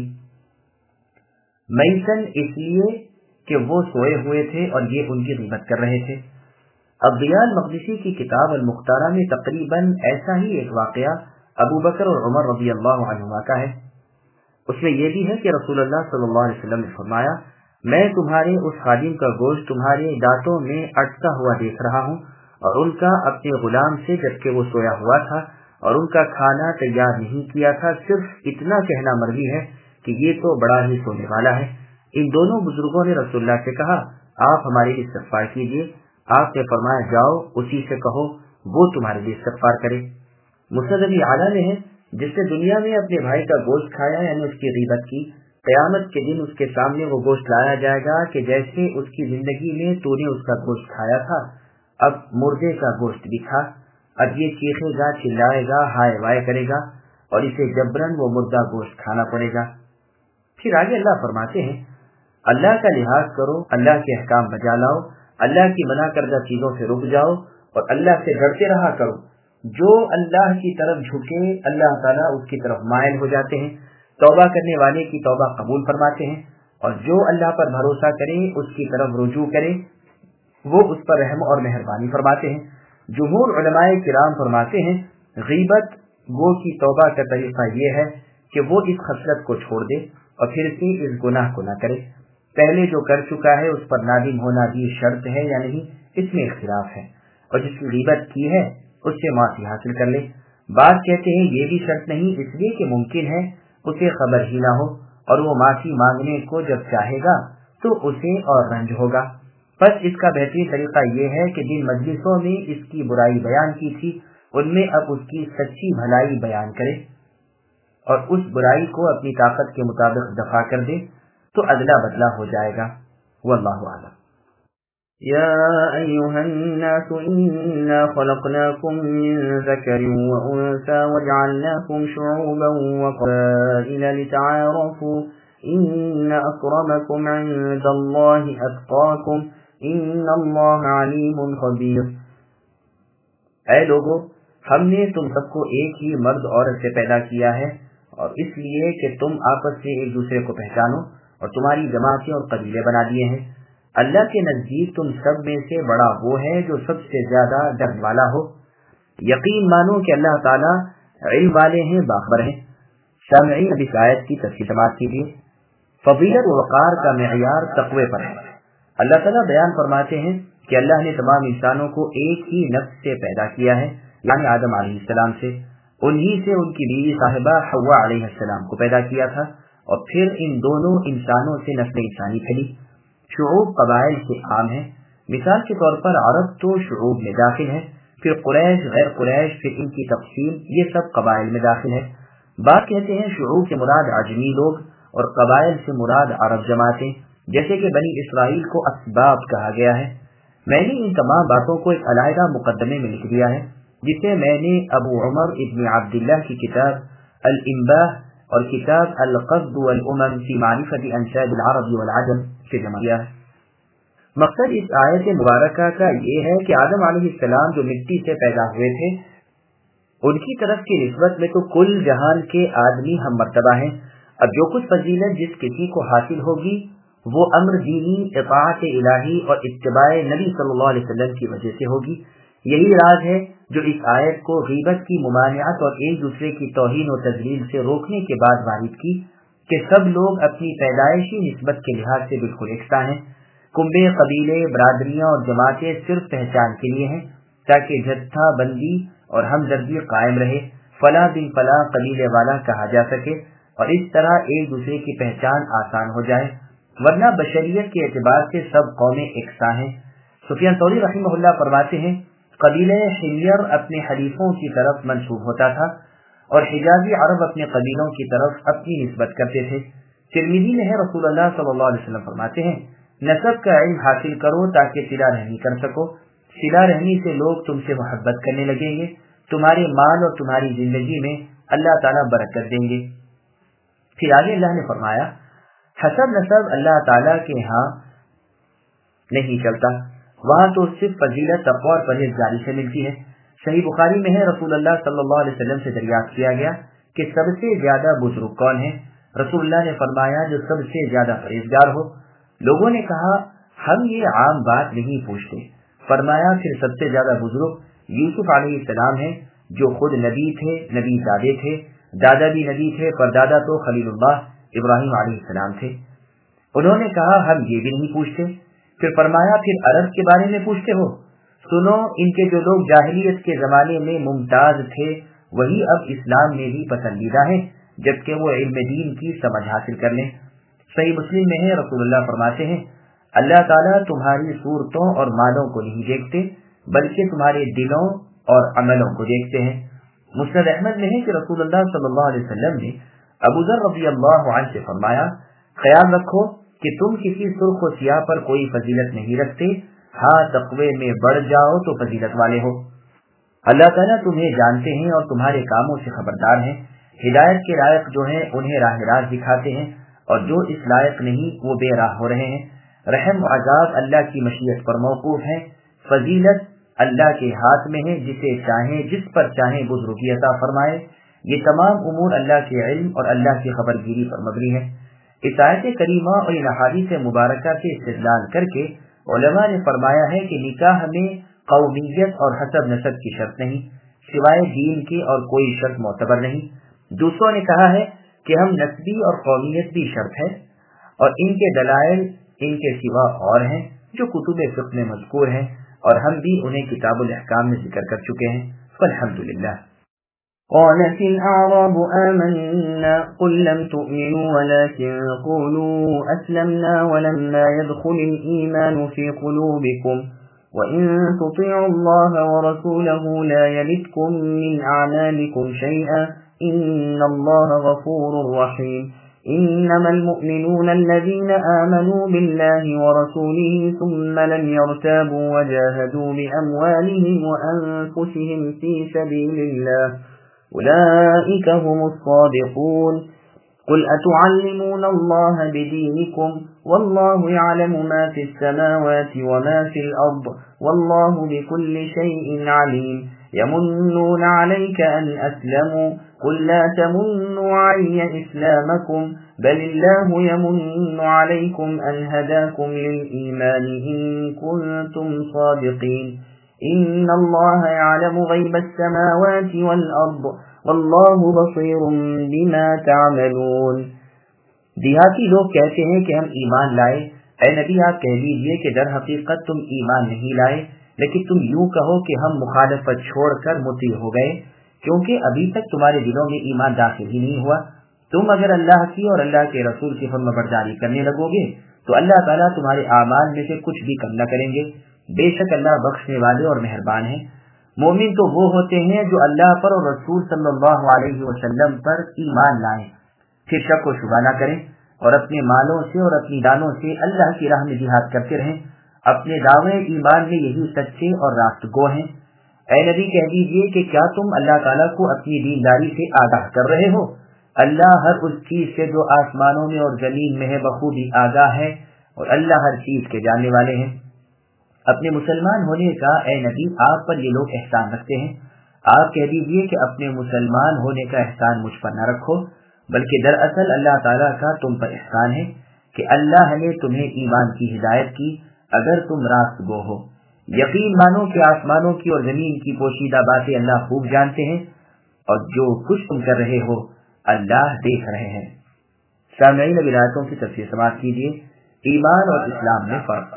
میسن اس لیے کہ وہ سوئے ہوئے تھے اور یہ ان کی غیبت کر رہے تھے۔ الضیاء المقدسی کی کتاب المختارہ میں تقریباً ایسا ہی ایک واقعہ ابو بکر اور عمر رضی اللہ عنہما کا ہے۔ اس میں یہ بھی ہے کہ رسول اللہ صلی اللہ علیہ وسلم نے فرمایا میں تمہارے اس خادم کا گوشت تمہارے دانتوں میں اٹکا ہوا دیکھ رہا ہوں، اور ان کا اپنے غلام سے جبکہ وہ سویا ہوا تھا اور ان کا کھانا تیار نہیں کیا تھا، صرف اتنا کہنا مرضی ہے کہ یہ تو بڑا ہی سونے والا ہے۔ ان دونوں بزرگوں نے رسول اللہ سے کہا، آپ ہمارے لیے استغفار کیجیے۔ آپ نے فرمایا، جاؤ اسی سے کہو وہ تمہارے لیے استغفار کرے۔ مسند ابی اعلیٰ میں ہے، جس نے دنیا میں اپنے بھائی کا گوشت کھایا یعنی اس کی غیبت کی، قیامت کے دن اس کے سامنے وہ گوشت لایا جائے گا کہ جیسے اس کی زندگی میں تو نے اس کا گوشت کھایا تھا، اب مردے کا گوشت بھی کھا۔ اب یہ چیخے گا، چلائے گا، ہائے وائے کرے گا اور اسے جبرن وہ مردہ گوشت کھانا پڑے گا۔ پھر آگے اللہ فرماتے ہیں، اللہ کا لحاظ کرو، اللہ کے احکام بجا لاؤ، اللہ کی منع کردہ چیزوں سے رک جاؤ اور اللہ سے ڈرتے رہا کرو۔ جو اللہ کی طرف جھکے اللہ تعالیٰ اس کی طرف مائل ہو جاتے ہیں، توبہ کرنے والے کی توبہ قبول فرماتے ہیں، اور جو اللہ پر بھروسہ کرے اس کی طرف رجوع کرے وہ اس پر رحم اور مہربانی فرماتے ہیں۔ جمہور علماء کرام فرماتے ہیں، غیبت گو کی توبہ کا طریقہ یہ ہے کہ وہ اس خصلت کو چھوڑ دے اور پھر سے اس گناہ کو نہ کرے۔ پہلے جو کر چکا ہے اس پر نادم ہونا بھی شرط ہے یا نہیں، اس میں اختلاف ہے، اور جس کی غیبت کی ہے اس سے معافی حاصل کر لے۔ بعض کہتے ہیں یہ بھی شرط نہیں، اس لیے کہ ممکن ہے اسے خبر ہی نہ ہو اور وہ معافی مانگنے کو جب چاہے گا تو اسے اور رنج ہوگا۔ بس اس کا بہترین طریقہ یہ ہے کہ جن مجلسوں میں اس کی برائی بیان کی تھی ان میں اب اس کی سچی بھلائی بیان کرے اور اس برائی کو اپنی طاقت کے مطابق دفع کر دے تو ادلا بدلا ہو جائے گا۔ واللہ اعلم۔ يا أيها الناس إنا خلقناكم من ذكر وأنثى وجعلناكم شعوبا وقبائل لتعارفوا إن أكرمكم عند الله أتقاكم إن الله عليم خبير۔ اے لوگو، ہم نے تم سب کو ایک ہی مرد عورت سے پیدا کیا ہے، اور اس لیے کہ تم آپس سے ایک دوسرے کو پہچانو اور تمہاری جماعتیں اور قبیلے بنا دیے ہیں۔ اللہ کے نزدیک تم سب میں سے بڑا وہ ہے جو سب سے زیادہ ڈرنے والا ہو۔ یقین مانو کہ اللہ تعالیٰ علم والے ہیں، باخبر ہیں۔ سامعین، اب اس آیت کی تفصیل سماعت کیجیے۔ فضیلت و وقار کا معیار تقوی پر ہے۔ اللہ تعالیٰ بیان فرماتے ہیں کہ اللہ نے تمام انسانوں کو ایک ہی نفس سے پیدا کیا ہے، یعنی آدم علیہ السلام سے۔ انہی سے ان کی بیوی صاحبہ حوا علیہ السلام کو پیدا کیا تھا، اور پھر ان دونوں انسانوں سے نسل انسانی پھیلی۔ شعوب قبائل سے عام ہے، مثال کے طور پر عرب تو شعوب میں داخل ہے، پھر قریش، غیر قریش، پھر ان کی تقسیم، یہ سب قبائل میں داخل ہے۔ بعض کہتے ہیں شعوب سے مراد عجمی لوگ اور قبائل سے مراد عرب جماعتیں، جیسے کہ بنی اسرائیل کو اسباط کہا گیا ہے۔ میں نے ان تمام باتوں کو ایک علیحدہ مقدمے میں لکھ دیا ہے، جسے میں نے ابو عمر ابن عبداللہ کی کتاب الانباہ اور کتاب القصد والامم فی معرفت انساب العرب والعجم سے جمع کیا ہے۔ مقصد اس آیت مبارکہ کا یہ ہے کہ آدم علیہ السلام جو مٹی سے پیدا ہوئے تھے، ان کی طرف کی نسبت میں تو کل جہان کے آدمی ہم مرتبہ ہیں۔ اب جو کچھ فضیلت جس کسی کو حاصل ہوگی وہ امر دینی، اطاعت الہی اور اتباع نبی صلی اللہ علیہ وسلم کی وجہ سے ہوگی۔ یہی راز ہے جو اس آیت کو غیبت کی ممانعت اور ایک دوسرے کی توہین و تذلیل سے روکنے کے بعد وارد کی کہ سب لوگ اپنی پیدائشی نسبت کے لحاظ سے بالکل یکساں ہیں۔ کنبے، قبیلے، برادریاں اور جماعتیں صرف پہچان کے لیے ہیں تاکہ جتھا بندی اور ہمدردی قائم رہے، فلاں بن فلاں قبیلے والا کہا جا سکے، اور اس طرح ایک دوسرے کی پہچان آسان ہو جائے، ورنہ بشریت کے اعتبار سے سب قومیں یکساں ہیں۔ سفیان ثوری رحمہ اللہ فرماتے ہیں، قبیلہ حمیر اپنے حلیفوں کی طرف منسوب ہوتا تھا اور حجازی عرب اپنے قبیلوں کی طرف اپنی نسبت کرتے تھے۔ ترمذی میں ہے، رسول اللہ صلی اللہ علیہ وسلم فرماتے ہیں، نسب کا علم حاصل کرو تاکہ صلہ رحمی کر سکو، صلہ رحمی سے لوگ تم سے محبت کرنے لگیں گے، تمہارے مال اور تمہاری زندگی میں اللہ تعالیٰ برکت دیں گے۔ پھر آگے اللہ نے فرمایا، حسب نسب اللہ تعالیٰ کے ہاں نہیں چلتا، وہاں تو صرف فضیلت، تقوی اور پرہیزگاری سے ملتی ہے۔ صحیح بخاری میں ہے، رسول اللہ صلی اللہ علیہ وسلم سے دریافت کیا گیا کہ سب سے زیادہ بزرگ کون ہے؟ رسول اللہ نے فرمایا، جو سب سے زیادہ پرہیزگار ہو۔ لوگوں نے کہا، ہم یہ عام بات نہیں پوچھتے۔ فرمایا، پھر سب سے زیادہ بزرگ یوسف علیہ السلام ہیں، جو خود نبی تھے، نبی دادے تھے، دادا بھی نبی تھے، پر دادا تو خلیل اللہ ابراہیم علیہ السلام تھے۔ انہوں نے کہا ہم یہ بھی نہیں پوچھتے۔ پھر فرمایا پھر عرب کے بارے میں پوچھتے ہو؟ سنو ان کے جو لوگ جاہلیت کے زمانے میں ممتاز تھے وہی اب اسلام میں بھی پسندیدہ ہیں، جبکہ وہ علم دین کی سمجھ حاصل کر لیں۔ صحیح مسلم میں ہے، رسول اللہ فرماتے ہیں اللہ تعالیٰ تمہاری صورتوں اور مالوں کو نہیں دیکھتے بلکہ تمہارے دلوں اور عملوں کو دیکھتے ہیں۔ مسند احمد میں ہے کہ رسول اللہ صلی اللہ علیہ وسلم نے ابو ذر رضی اللہ عنہ سے فرمایا خیال رکھو کہ تم کسی سرخ و سیاہ پر کوئی فضیلت نہیں رکھتے، ہاں تقوی میں بڑھ جاؤ تو فضیلت والے ہو۔ اللہ تعالیٰ تمہیں جانتے ہیں اور تمہارے کاموں سے خبردار ہیں، ہدایت کے لائق جو ہیں انہیں راہ راست دکھاتے ہیں اور جو اس لائق نہیں وہ بے راہ ہو رہے ہیں۔ رحم و عذاب اللہ کی مشیت پر موقوف ہیں، فضیلت اللہ کے ہاتھ میں ہے، جسے چاہیں جس پر چاہیں بزرگی عطا فرمائے۔ یہ تمام امور اللہ کے علم اور اللہ کی خبرگیری پر مبنی ہے۔ اس آیت کریمہ اور ان احادیث مبارکہ سے استدلال کر کے علماء نے فرمایا ہے کہ نکاح میں قومیت اور حسب نسب کی شرط نہیں، سوائے دین کے اور کوئی شرط معتبر نہیں۔ دوسروں نے کہا ہے کہ ہم نسبی اور قومیت بھی شرط ہے، اور ان کے دلائل ان کے سوا اور ہیں جو کتب فقہ میں مذکور ہیں، اور ہم بھی انہیں کتاب الاحکام میں ذکر کر چکے ہیں۔ فالحمدللہ۔ قالت الأعراب آمنا قل لم تؤمنوا ولكن قولوا أسلمنا ولما يدخل الإيمان في قلوبكم وإن تطيعوا الله ورسوله لا يلدكم من أعمالكم شيئا إن الله غفور رحيم إنما المؤمنون الذين آمنوا بالله ورسوله ثم لم يرتابوا وجاهدوا بأموالهم وأنفسهم في سبيل الله أولئك هم الصادقون قل أتعلمون الله بدينكم والله يعلم ما في السماوات وما في الأرض والله بكل شيء عليم يمنون عليك أن أسلموا قل لا تمنوا علي إسلامكم بل الله يمن عليكم أن هداكم للإيمان إن كنتم صادقين إن الله يعلم غيب السماوات والأرض والله بصير بما تعملون۔ دیہاتی لوگ کہتے ہیں کہ ہم ایمان لائے۔ اے نبی آپ کہہ دیجئے کہ در حقیقت تم ایمان نہیں لائے، لیکن تم یوں کہو کہ ہم مخالفت چھوڑ کر مطیع ہو گئے، کیونکہ ابھی تک تمہارے دلوں میں ایمان داخل ہی نہیں ہوا۔ تم اگر اللہ کی اور اللہ کے رسول کی فرمانبرداری کرنے لگو گے تو اللہ تعالیٰ تمہارے اعمال میں سے کچھ بھی کم نہ کریں گے، بے شک اللہ بخشنے والے اور مہربان ہیں۔ مومن تو وہ ہوتے ہیں جو اللہ پر اور رسول صلی اللہ علیہ وسلم پر ایمان لائیں، پھر شک و شبہ نہ کریں، اور اپنے مالوں سے اور اپنی جانوں سے اللہ کی راہ میں جہاد کرتے رہیں، اپنے دعوے ایمان میں یہی سچے اور راست گو ہیں۔ اے نبی کہہ دیجئے کہ کیا تم اللہ تعالیٰ کو اپنی دینداری سے آگاہ کر رہے ہو؟ اللہ ہر اس چیز سے جو آسمانوں میں اور زمین میں ہے بخوبی آگاہ ہے، اور اللہ ہر چیز کے جاننے والے ہیں۔ اپنے مسلمان ہونے کا اے نبی آپ پر یہ لوگ احسان رکھتے ہیں، آپ کہہ دیجئے کہ اپنے مسلمان ہونے کا احسان مجھ پر نہ رکھو، بلکہ دراصل اللہ تعالیٰ کا تم پر احسان ہے کہ اللہ نے تمہیں ایمان کی ہدایت کی اگر تم راست گو ہو۔ یقین مانو کہ آسمانوں کی اور زمین کی پوشیدہ باتیں اللہ خوب جانتے ہیں، اور جو کچھ تم کر رہے ہو اللہ دیکھ رہے ہیں۔ سامعین ولایتوں کی تفسیر سماعت کیجیے۔ ایمان اور اسلام میں فرق۔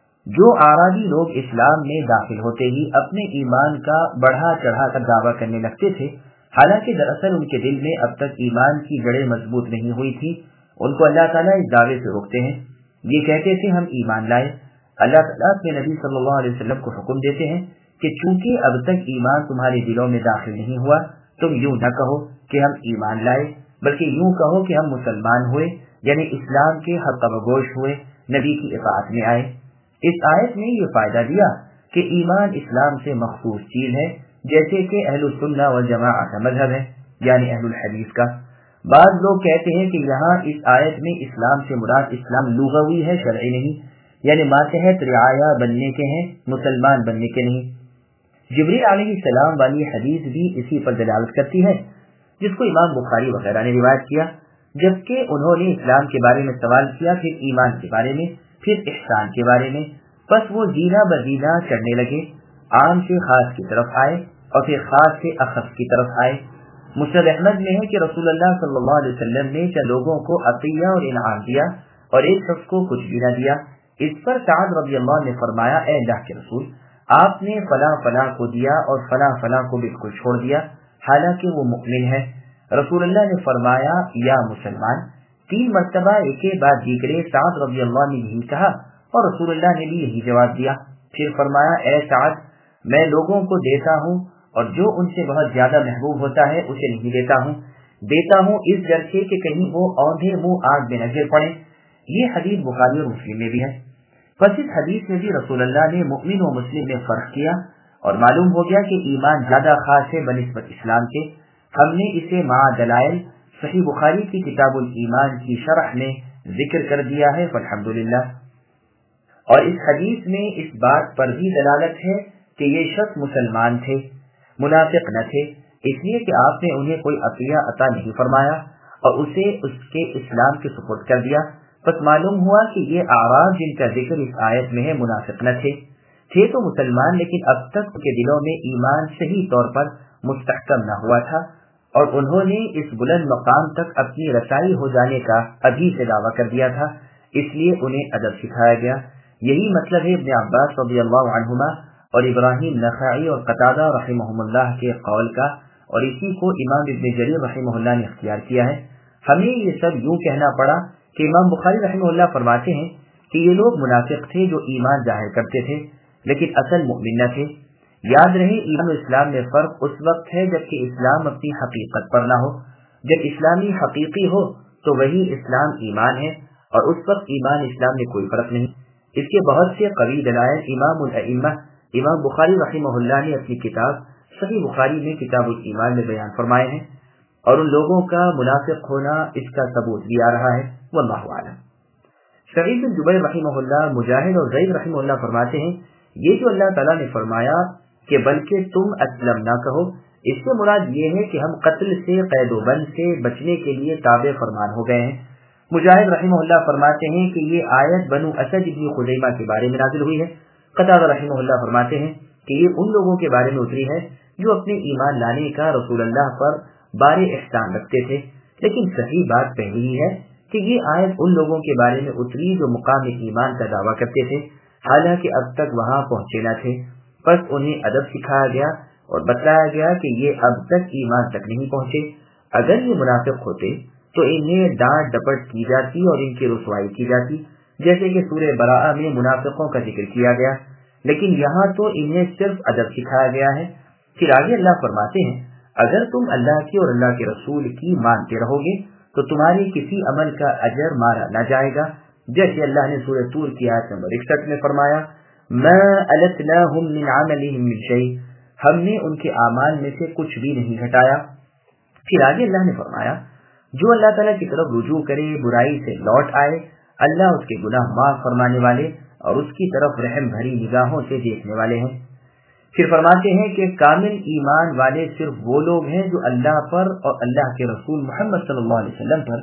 جو اعرابی لوگ اسلام میں داخل ہوتے ہی اپنے ایمان کا بڑھا چڑھا کر دعویٰ کرنے لگتے تھے، حالانکہ دراصل ان کے دل میں اب تک ایمان کی جڑیں مضبوط نہیں ہوئی تھی، ان کو اللہ تعالیٰ اس دعوے سے روکتے ہیں۔ یہ کہتے تھے ہم ایمان لائے۔ اللہ تعالیٰ اپنے نبی صلی اللہ علیہ وسلم کو حکم دیتے ہیں کہ چونکہ اب تک ایمان تمہارے دلوں میں داخل نہیں ہوا، تم یوں نہ کہو کہ ہم ایمان لائے، بلکہ یوں کہو کہ ہم مسلمان ہوئے، یعنی اسلام کے حق بگوش ہوئے، نبی کی اطاعت میں آئے۔ اس آیت نے یہ فائدہ دیا کہ ایمان اسلام سے مخصوص چیز ہے، جیسے کہ اہل السنہ والجماعہ کا مذہب ہے، یعنی اہل الحدیث کا۔ بعض لوگ کہتے ہیں کہ یہاں اس آیت میں اسلام سے مراد اسلام لغوی ہے، شرعی نہیں، یعنی ماتحت رعایا بننے کے ہیں، مسلمان بننے کے نہیں۔ جبریل علیہ السلام والی حدیث بھی اسی پر دلالت کرتی ہے، جس کو امام بخاری وغیرہ نے روایت کیا، جبکہ انہوں نے اسلام کے بارے میں سوال کیا، پھر ایمان کے بارے میں، پھر احسان کے بارے میں، بس وہ زینہ بزینہ چڑھنے لگے، عام سے خاص کی طرف آئے اور پھر خاص سے اخص کی طرف آئے۔ مسند احمد میں ہے کہ رسول اللہ صلی اللہ علیہ وسلم نے چند لوگوں کو عطیہ اور انعام دیا، اور ایک شخص کو کچھ بھی نہ دیا۔ اس پر سعد رضی اللہ عنہ نے فرمایا اے اللہ کے رسول، آپ نے فلاں فلاں کو دیا اور فلاں فلاں کو بالکل چھوڑ دیا حالانکہ وہ مؤمن ہے۔ رسول اللہ نے فرمایا یا مسلمان، 3 مرتبہ ایک کے بعد دیگرے سعد رضی اللہ عنہ نے یہی کہا اور رسول اللہ نے بھی یہی جواب دیا۔ پھر فرمایا اے سعد، میں لوگوں کو دیتا ہوں اور جو ان سے بہت زیادہ محبوب ہوتا ہے اسے نہیں دیتا ہوں اس ڈر سے کہ کہیں وہ اوندھے منہ آگ میں نہ گر پڑے۔ یہ حدیث بخاری اور مسلم میں بھی ہے۔ پس اس حدیث میں بھی رسول اللہ نے مؤمن و مسلم میں فرق کیا اور معلوم ہو گیا کہ ایمان زیادہ خاص ہے بنسبت اسلام کے۔ ہم نے اسے مع دلائل صحیح بخاری کی کتاب الایمان کی شرح میں ذکر کر دیا ہے الحمدللہ۔ اور اس حدیث میں اس بات پر بھی دلالت ہے کہ یہ شخص مسلمان تھے، منافق نہ تھے، اس لیے کہ آپ نے انہیں کوئی عطیہ عطا نہیں فرمایا اور اسے اس کے اسلام کے سپرد کر دیا۔ پس معلوم ہوا کہ یہ اعراب جن کا ذکر اس آیت میں ہے منافق نہ تھے تو مسلمان، لیکن اب تک ان کے دلوں میں ایمان صحیح طور پر مستحکم نہ ہوا تھا اور انہوں نے اس بلند مقام تک اپنی رسائی ہو جانے کا ابھی سے دعویٰ کر دیا تھا، اس لیے انہیں ادب سکھایا گیا۔ یہی مطلب ہے ابن عباس رضی اللہ عنہما اور ابراہیم نخعی اور قتادہ رحمہم اللہ کے قول کا، اور اسی کو امام ابن جریر رحمہ اللہ نے اختیار کیا ہے۔ ہمیں یہ سب یوں کہنا پڑا کہ امام بخاری رحمہ اللہ فرماتے ہیں کہ یہ لوگ منافق تھے جو ایمان ظاہر کرتے تھے لیکن اصل مؤمن نہ تھے۔ یاد رہے ایمان و اسلام میں فرق اس وقت ہے جبکہ اسلام اپنی حقیقت پر نہ ہو۔ جب اسلامی حقیقی ہو تو وہی اسلام ایمان ہے اور اس وقت ایمان اسلام میں کوئی فرق نہیں۔ اس کے بہت سے قوی دلائل امام الائمہ امام بخاری رحمہ اللہ نے اپنی کتاب صحیح بخاری میں کتاب الایمان میں بیان فرمائے ہیں اور ان لوگوں کا منافق ہونا اس کا ثبوت بھی آ رہا ہے، واللہ اعلم۔ سعید بن جبیر رحمہ اللہ، مجاہد اور زید رحمہ اللہ فرماتے ہیں یہ جو اللہ تعالیٰ نے فرمایا کہ بلکہ تم اسلم نہ کہو، اس سے مراد یہ ہے کہ ہم قتل سے قید و بند سے بچنے کے لیے تابع فرمان ہو گئے ہیں۔ مجاہد رحمہ اللہ فرماتے ہیں کہ یہ آیت بنو اسد ابن خزیمہ کے بارے میں نازل ہوئی ہے۔ قتادہ رحمہ اللہ فرماتے ہیں کہ یہ ان لوگوں کے بارے میں اتری ہے جو اپنے ایمان لانے کا رسول اللہ پر بار احسان رکھتے تھے، لیکن صحیح بات پہلی ہی ہے کہ یہ آیت ان لوگوں کے بارے میں اتری جو مقام ایمان کا دعویٰ کرتے تھے حالانکہ اب تک وہاں پہنچے نہ تھے۔ پس انہیں ادب سکھایا گیا اور بتلایا گیا کہ یہ اب تک ایمان تک نہیں پہنچے۔ اگر یہ منافق ہوتے تو انہیں ڈانٹ ڈپٹ کی جاتی اور ان کی رسوائی کی جاتی، جیسے کہ سورہ براءہ میں منافقوں کا ذکر کیا گیا، لیکن یہاں تو انہیں صرف ادب سکھایا گیا ہے۔ پھر آگے اللہ فرماتے ہیں اگر تم اللہ کی اور اللہ کے رسول کی مانتے رہو گے تو تمہاری کسی عمل کا اجر مارا نہ جائے گا، جیسے اللہ نے سورہ طور کی آیت نمبر 61 میں فرمایا ما التناہم من عملہم من شیء، ہم نے ان کے اعمال میں سے کچھ بھی نہیں گھٹایا۔ پھر آگے اللہ نے فرمایا جو اللہ تعالیٰ کی طرف رجوع کرے، برائی سے لوٹ آئے، اللہ اس کے گناہ معاف فرمانے والے اور اس کی طرف رحم بھری نگاہوں سے دیکھنے والے ہیں۔ پھر فرماتے ہیں کہ کامل ایمان والے صرف وہ لوگ ہیں جو اللہ پر اور اللہ کے رسول محمد صلی اللہ علیہ وسلم پر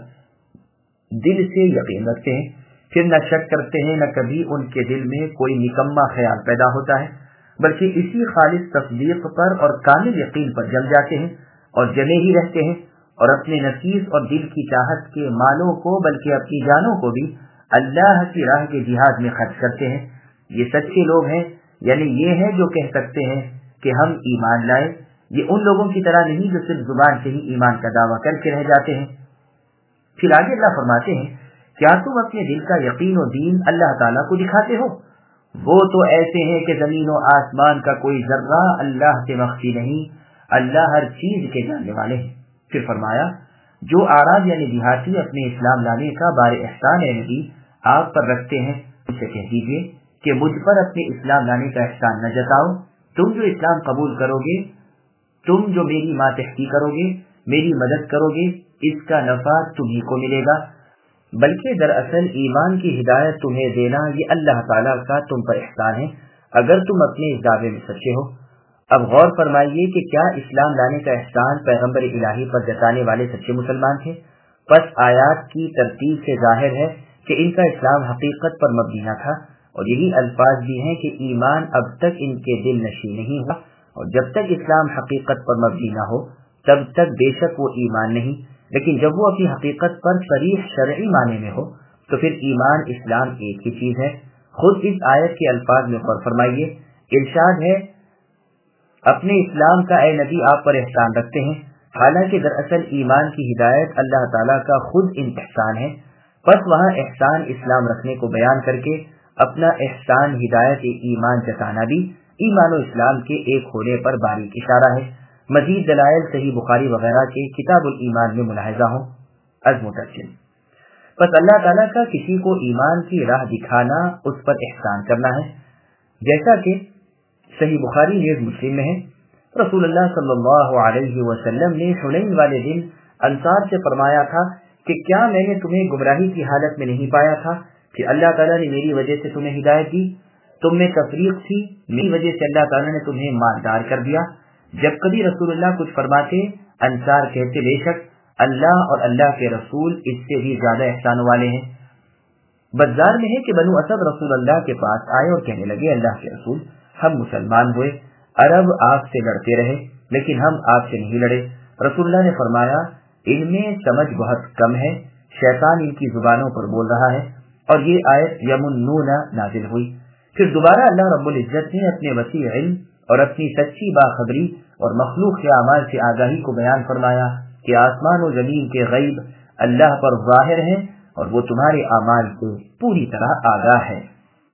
دل سے یقین رکھتے ہیں، پھر نہ شک کرتے ہیں، نہ کبھی ان کے دل میں کوئی نکما خیال پیدا ہوتا ہے، بلکہ اسی خالص تصدیق پر اور کامل یقین پر جم جاتے ہیں اور جمے ہی رہتے ہیں اور اپنے نفیس اور دل کی چاہت کے مالوں کو بلکہ اپنی جانوں کو بھی اللہ کی راہ کے جہاد میں خرچ کرتے ہیں۔ یہ سچے لوگ ہیں، یعنی یہ ہے جو کہہ سکتے ہیں کہ ہم ایمان لائے۔ یہ ان لوگوں کی طرح نہیں جو صرف زبان سے ہی ایمان کا دعویٰ کر کے رہ جاتے ہیں۔ پھر آگے اللہ فرماتے ہیں کیا تم اپنے دل کا یقین و دین اللہ تعالیٰ کو دکھاتے ہو؟ وہ تو ایسے ہیں کہ زمین و آسمان کا کوئی ذرہ اللہ سے مخفی نہیں، اللہ ہر چیز کے جاننے والے ہیں۔ پھر فرمایا جو اعراب یعنی دیہاتی اپنے اسلام لانے کا بار احسان ہے نبی آپ پر رکھتے ہیں، ان سے کہہ دیجیے کہ مجھ پر اپنے اسلام لانے کا احسان نہ جتاؤ۔ تم جو اسلام قبول کرو گے، تم جو میری ماتحتی کرو گے، میری مدد کرو گے، اس کا نفع تمہیں کو ملے گا، بلکہ دراصل ایمان کی ہدایت تمہیں دینا یہ اللہ تعالیٰ کا تم پر احسان ہے اگر تم اپنے اس دعوے میں سچے ہو۔ اب غور فرمائیے کہ کیا اسلام لانے کا احسان پیغمبر الہی پر جتانے والے سچے مسلمان تھے؟ پس آیات کی ترتیب سے ظاہر ہے کہ ان کا اسلام حقیقت پر مبنی نہ تھا، اور یہی الفاظ بھی ہیں کہ ایمان اب تک ان کے دل نشین نہیں ہوا، اور جب تک اسلام حقیقت پر مبنی نہ ہو تب تک بے شک وہ ایمان نہیں، لیکن جب وہ اپنی حقیقت پر صریح شرعی معنی میں ہو تو پھر ایمان اسلام ایک ہی چیز ہے۔ خود اس آیت کے الفاظ میں غور فرمائیے، ارشاد ہے اپنے اسلام کا اے نبی آپ پر احسان رکھتے ہیں، حالانکہ دراصل ایمان کی ہدایت اللہ تعالیٰ کا خود ان احسان ہے۔ بس وہاں احسان اسلام رکھنے کو بیان کر کے اپنا احسان ہدایت ایمان جتانا بھی ایمان و اسلام کے ایک ہونے پر باریک اشارہ ہے۔ مزید دلائل صحیح بخاری وغیرہ کے کتاب الایمان میں ملاحظہ ہوں۔ مترجم، بس اللہ تعالیٰ کا کسی کو ایمان کی راہ دکھانا اس پر احسان کرنا ہے، جیسا کہ صحیح بخاری نیز مسلم میں ہے۔ رسول اللہ صلی اللہ علیہ وسلم نے حنین والے دن انصار سے فرمایا تھا کہ کیا میں نے تمہیں گمراہی کی حالت میں نہیں پایا تھا کہ اللہ تعالیٰ نے میری وجہ سے تمہیں ہدایت دی؟ تم میں تفریق تھی، میری وجہ سے اللہ تعالیٰ نے تمہیں مالدار کر دیا۔ جب کبھی رسول اللہ کچھ فرماتے، انصار کہتے بے شک اللہ اور اللہ کے رسول اس سے بھی زیادہ احسان والے ہیں۔ بازار میں ہے کہ بنو اسد رسول اللہ کے پاس آئے اور کہنے لگے اللہ کے رسول ہم مسلمان ہوئے، عرب آپ سے لڑتے رہے لیکن ہم آپ سے نہیں لڑے۔ رسول اللہ نے فرمایا ان میں سمجھ بہت کم ہے، شیطان ان کی زبانوں پر بول رہا ہے، اور یہ آیت یمنون نازل ہوئی۔ پھر دوبارہ اللہ رب العزت نے اپنے وسیع علم اور اپنی سچی باخبری اور مخلوق کے اعمال سے آگاہی کو بیان فرمایا کہ آسمان و زمین کے غیب اللہ پر ظاہر ہیں اور وہ تمہارے اعمال سے پوری طرح آگاہ ہے۔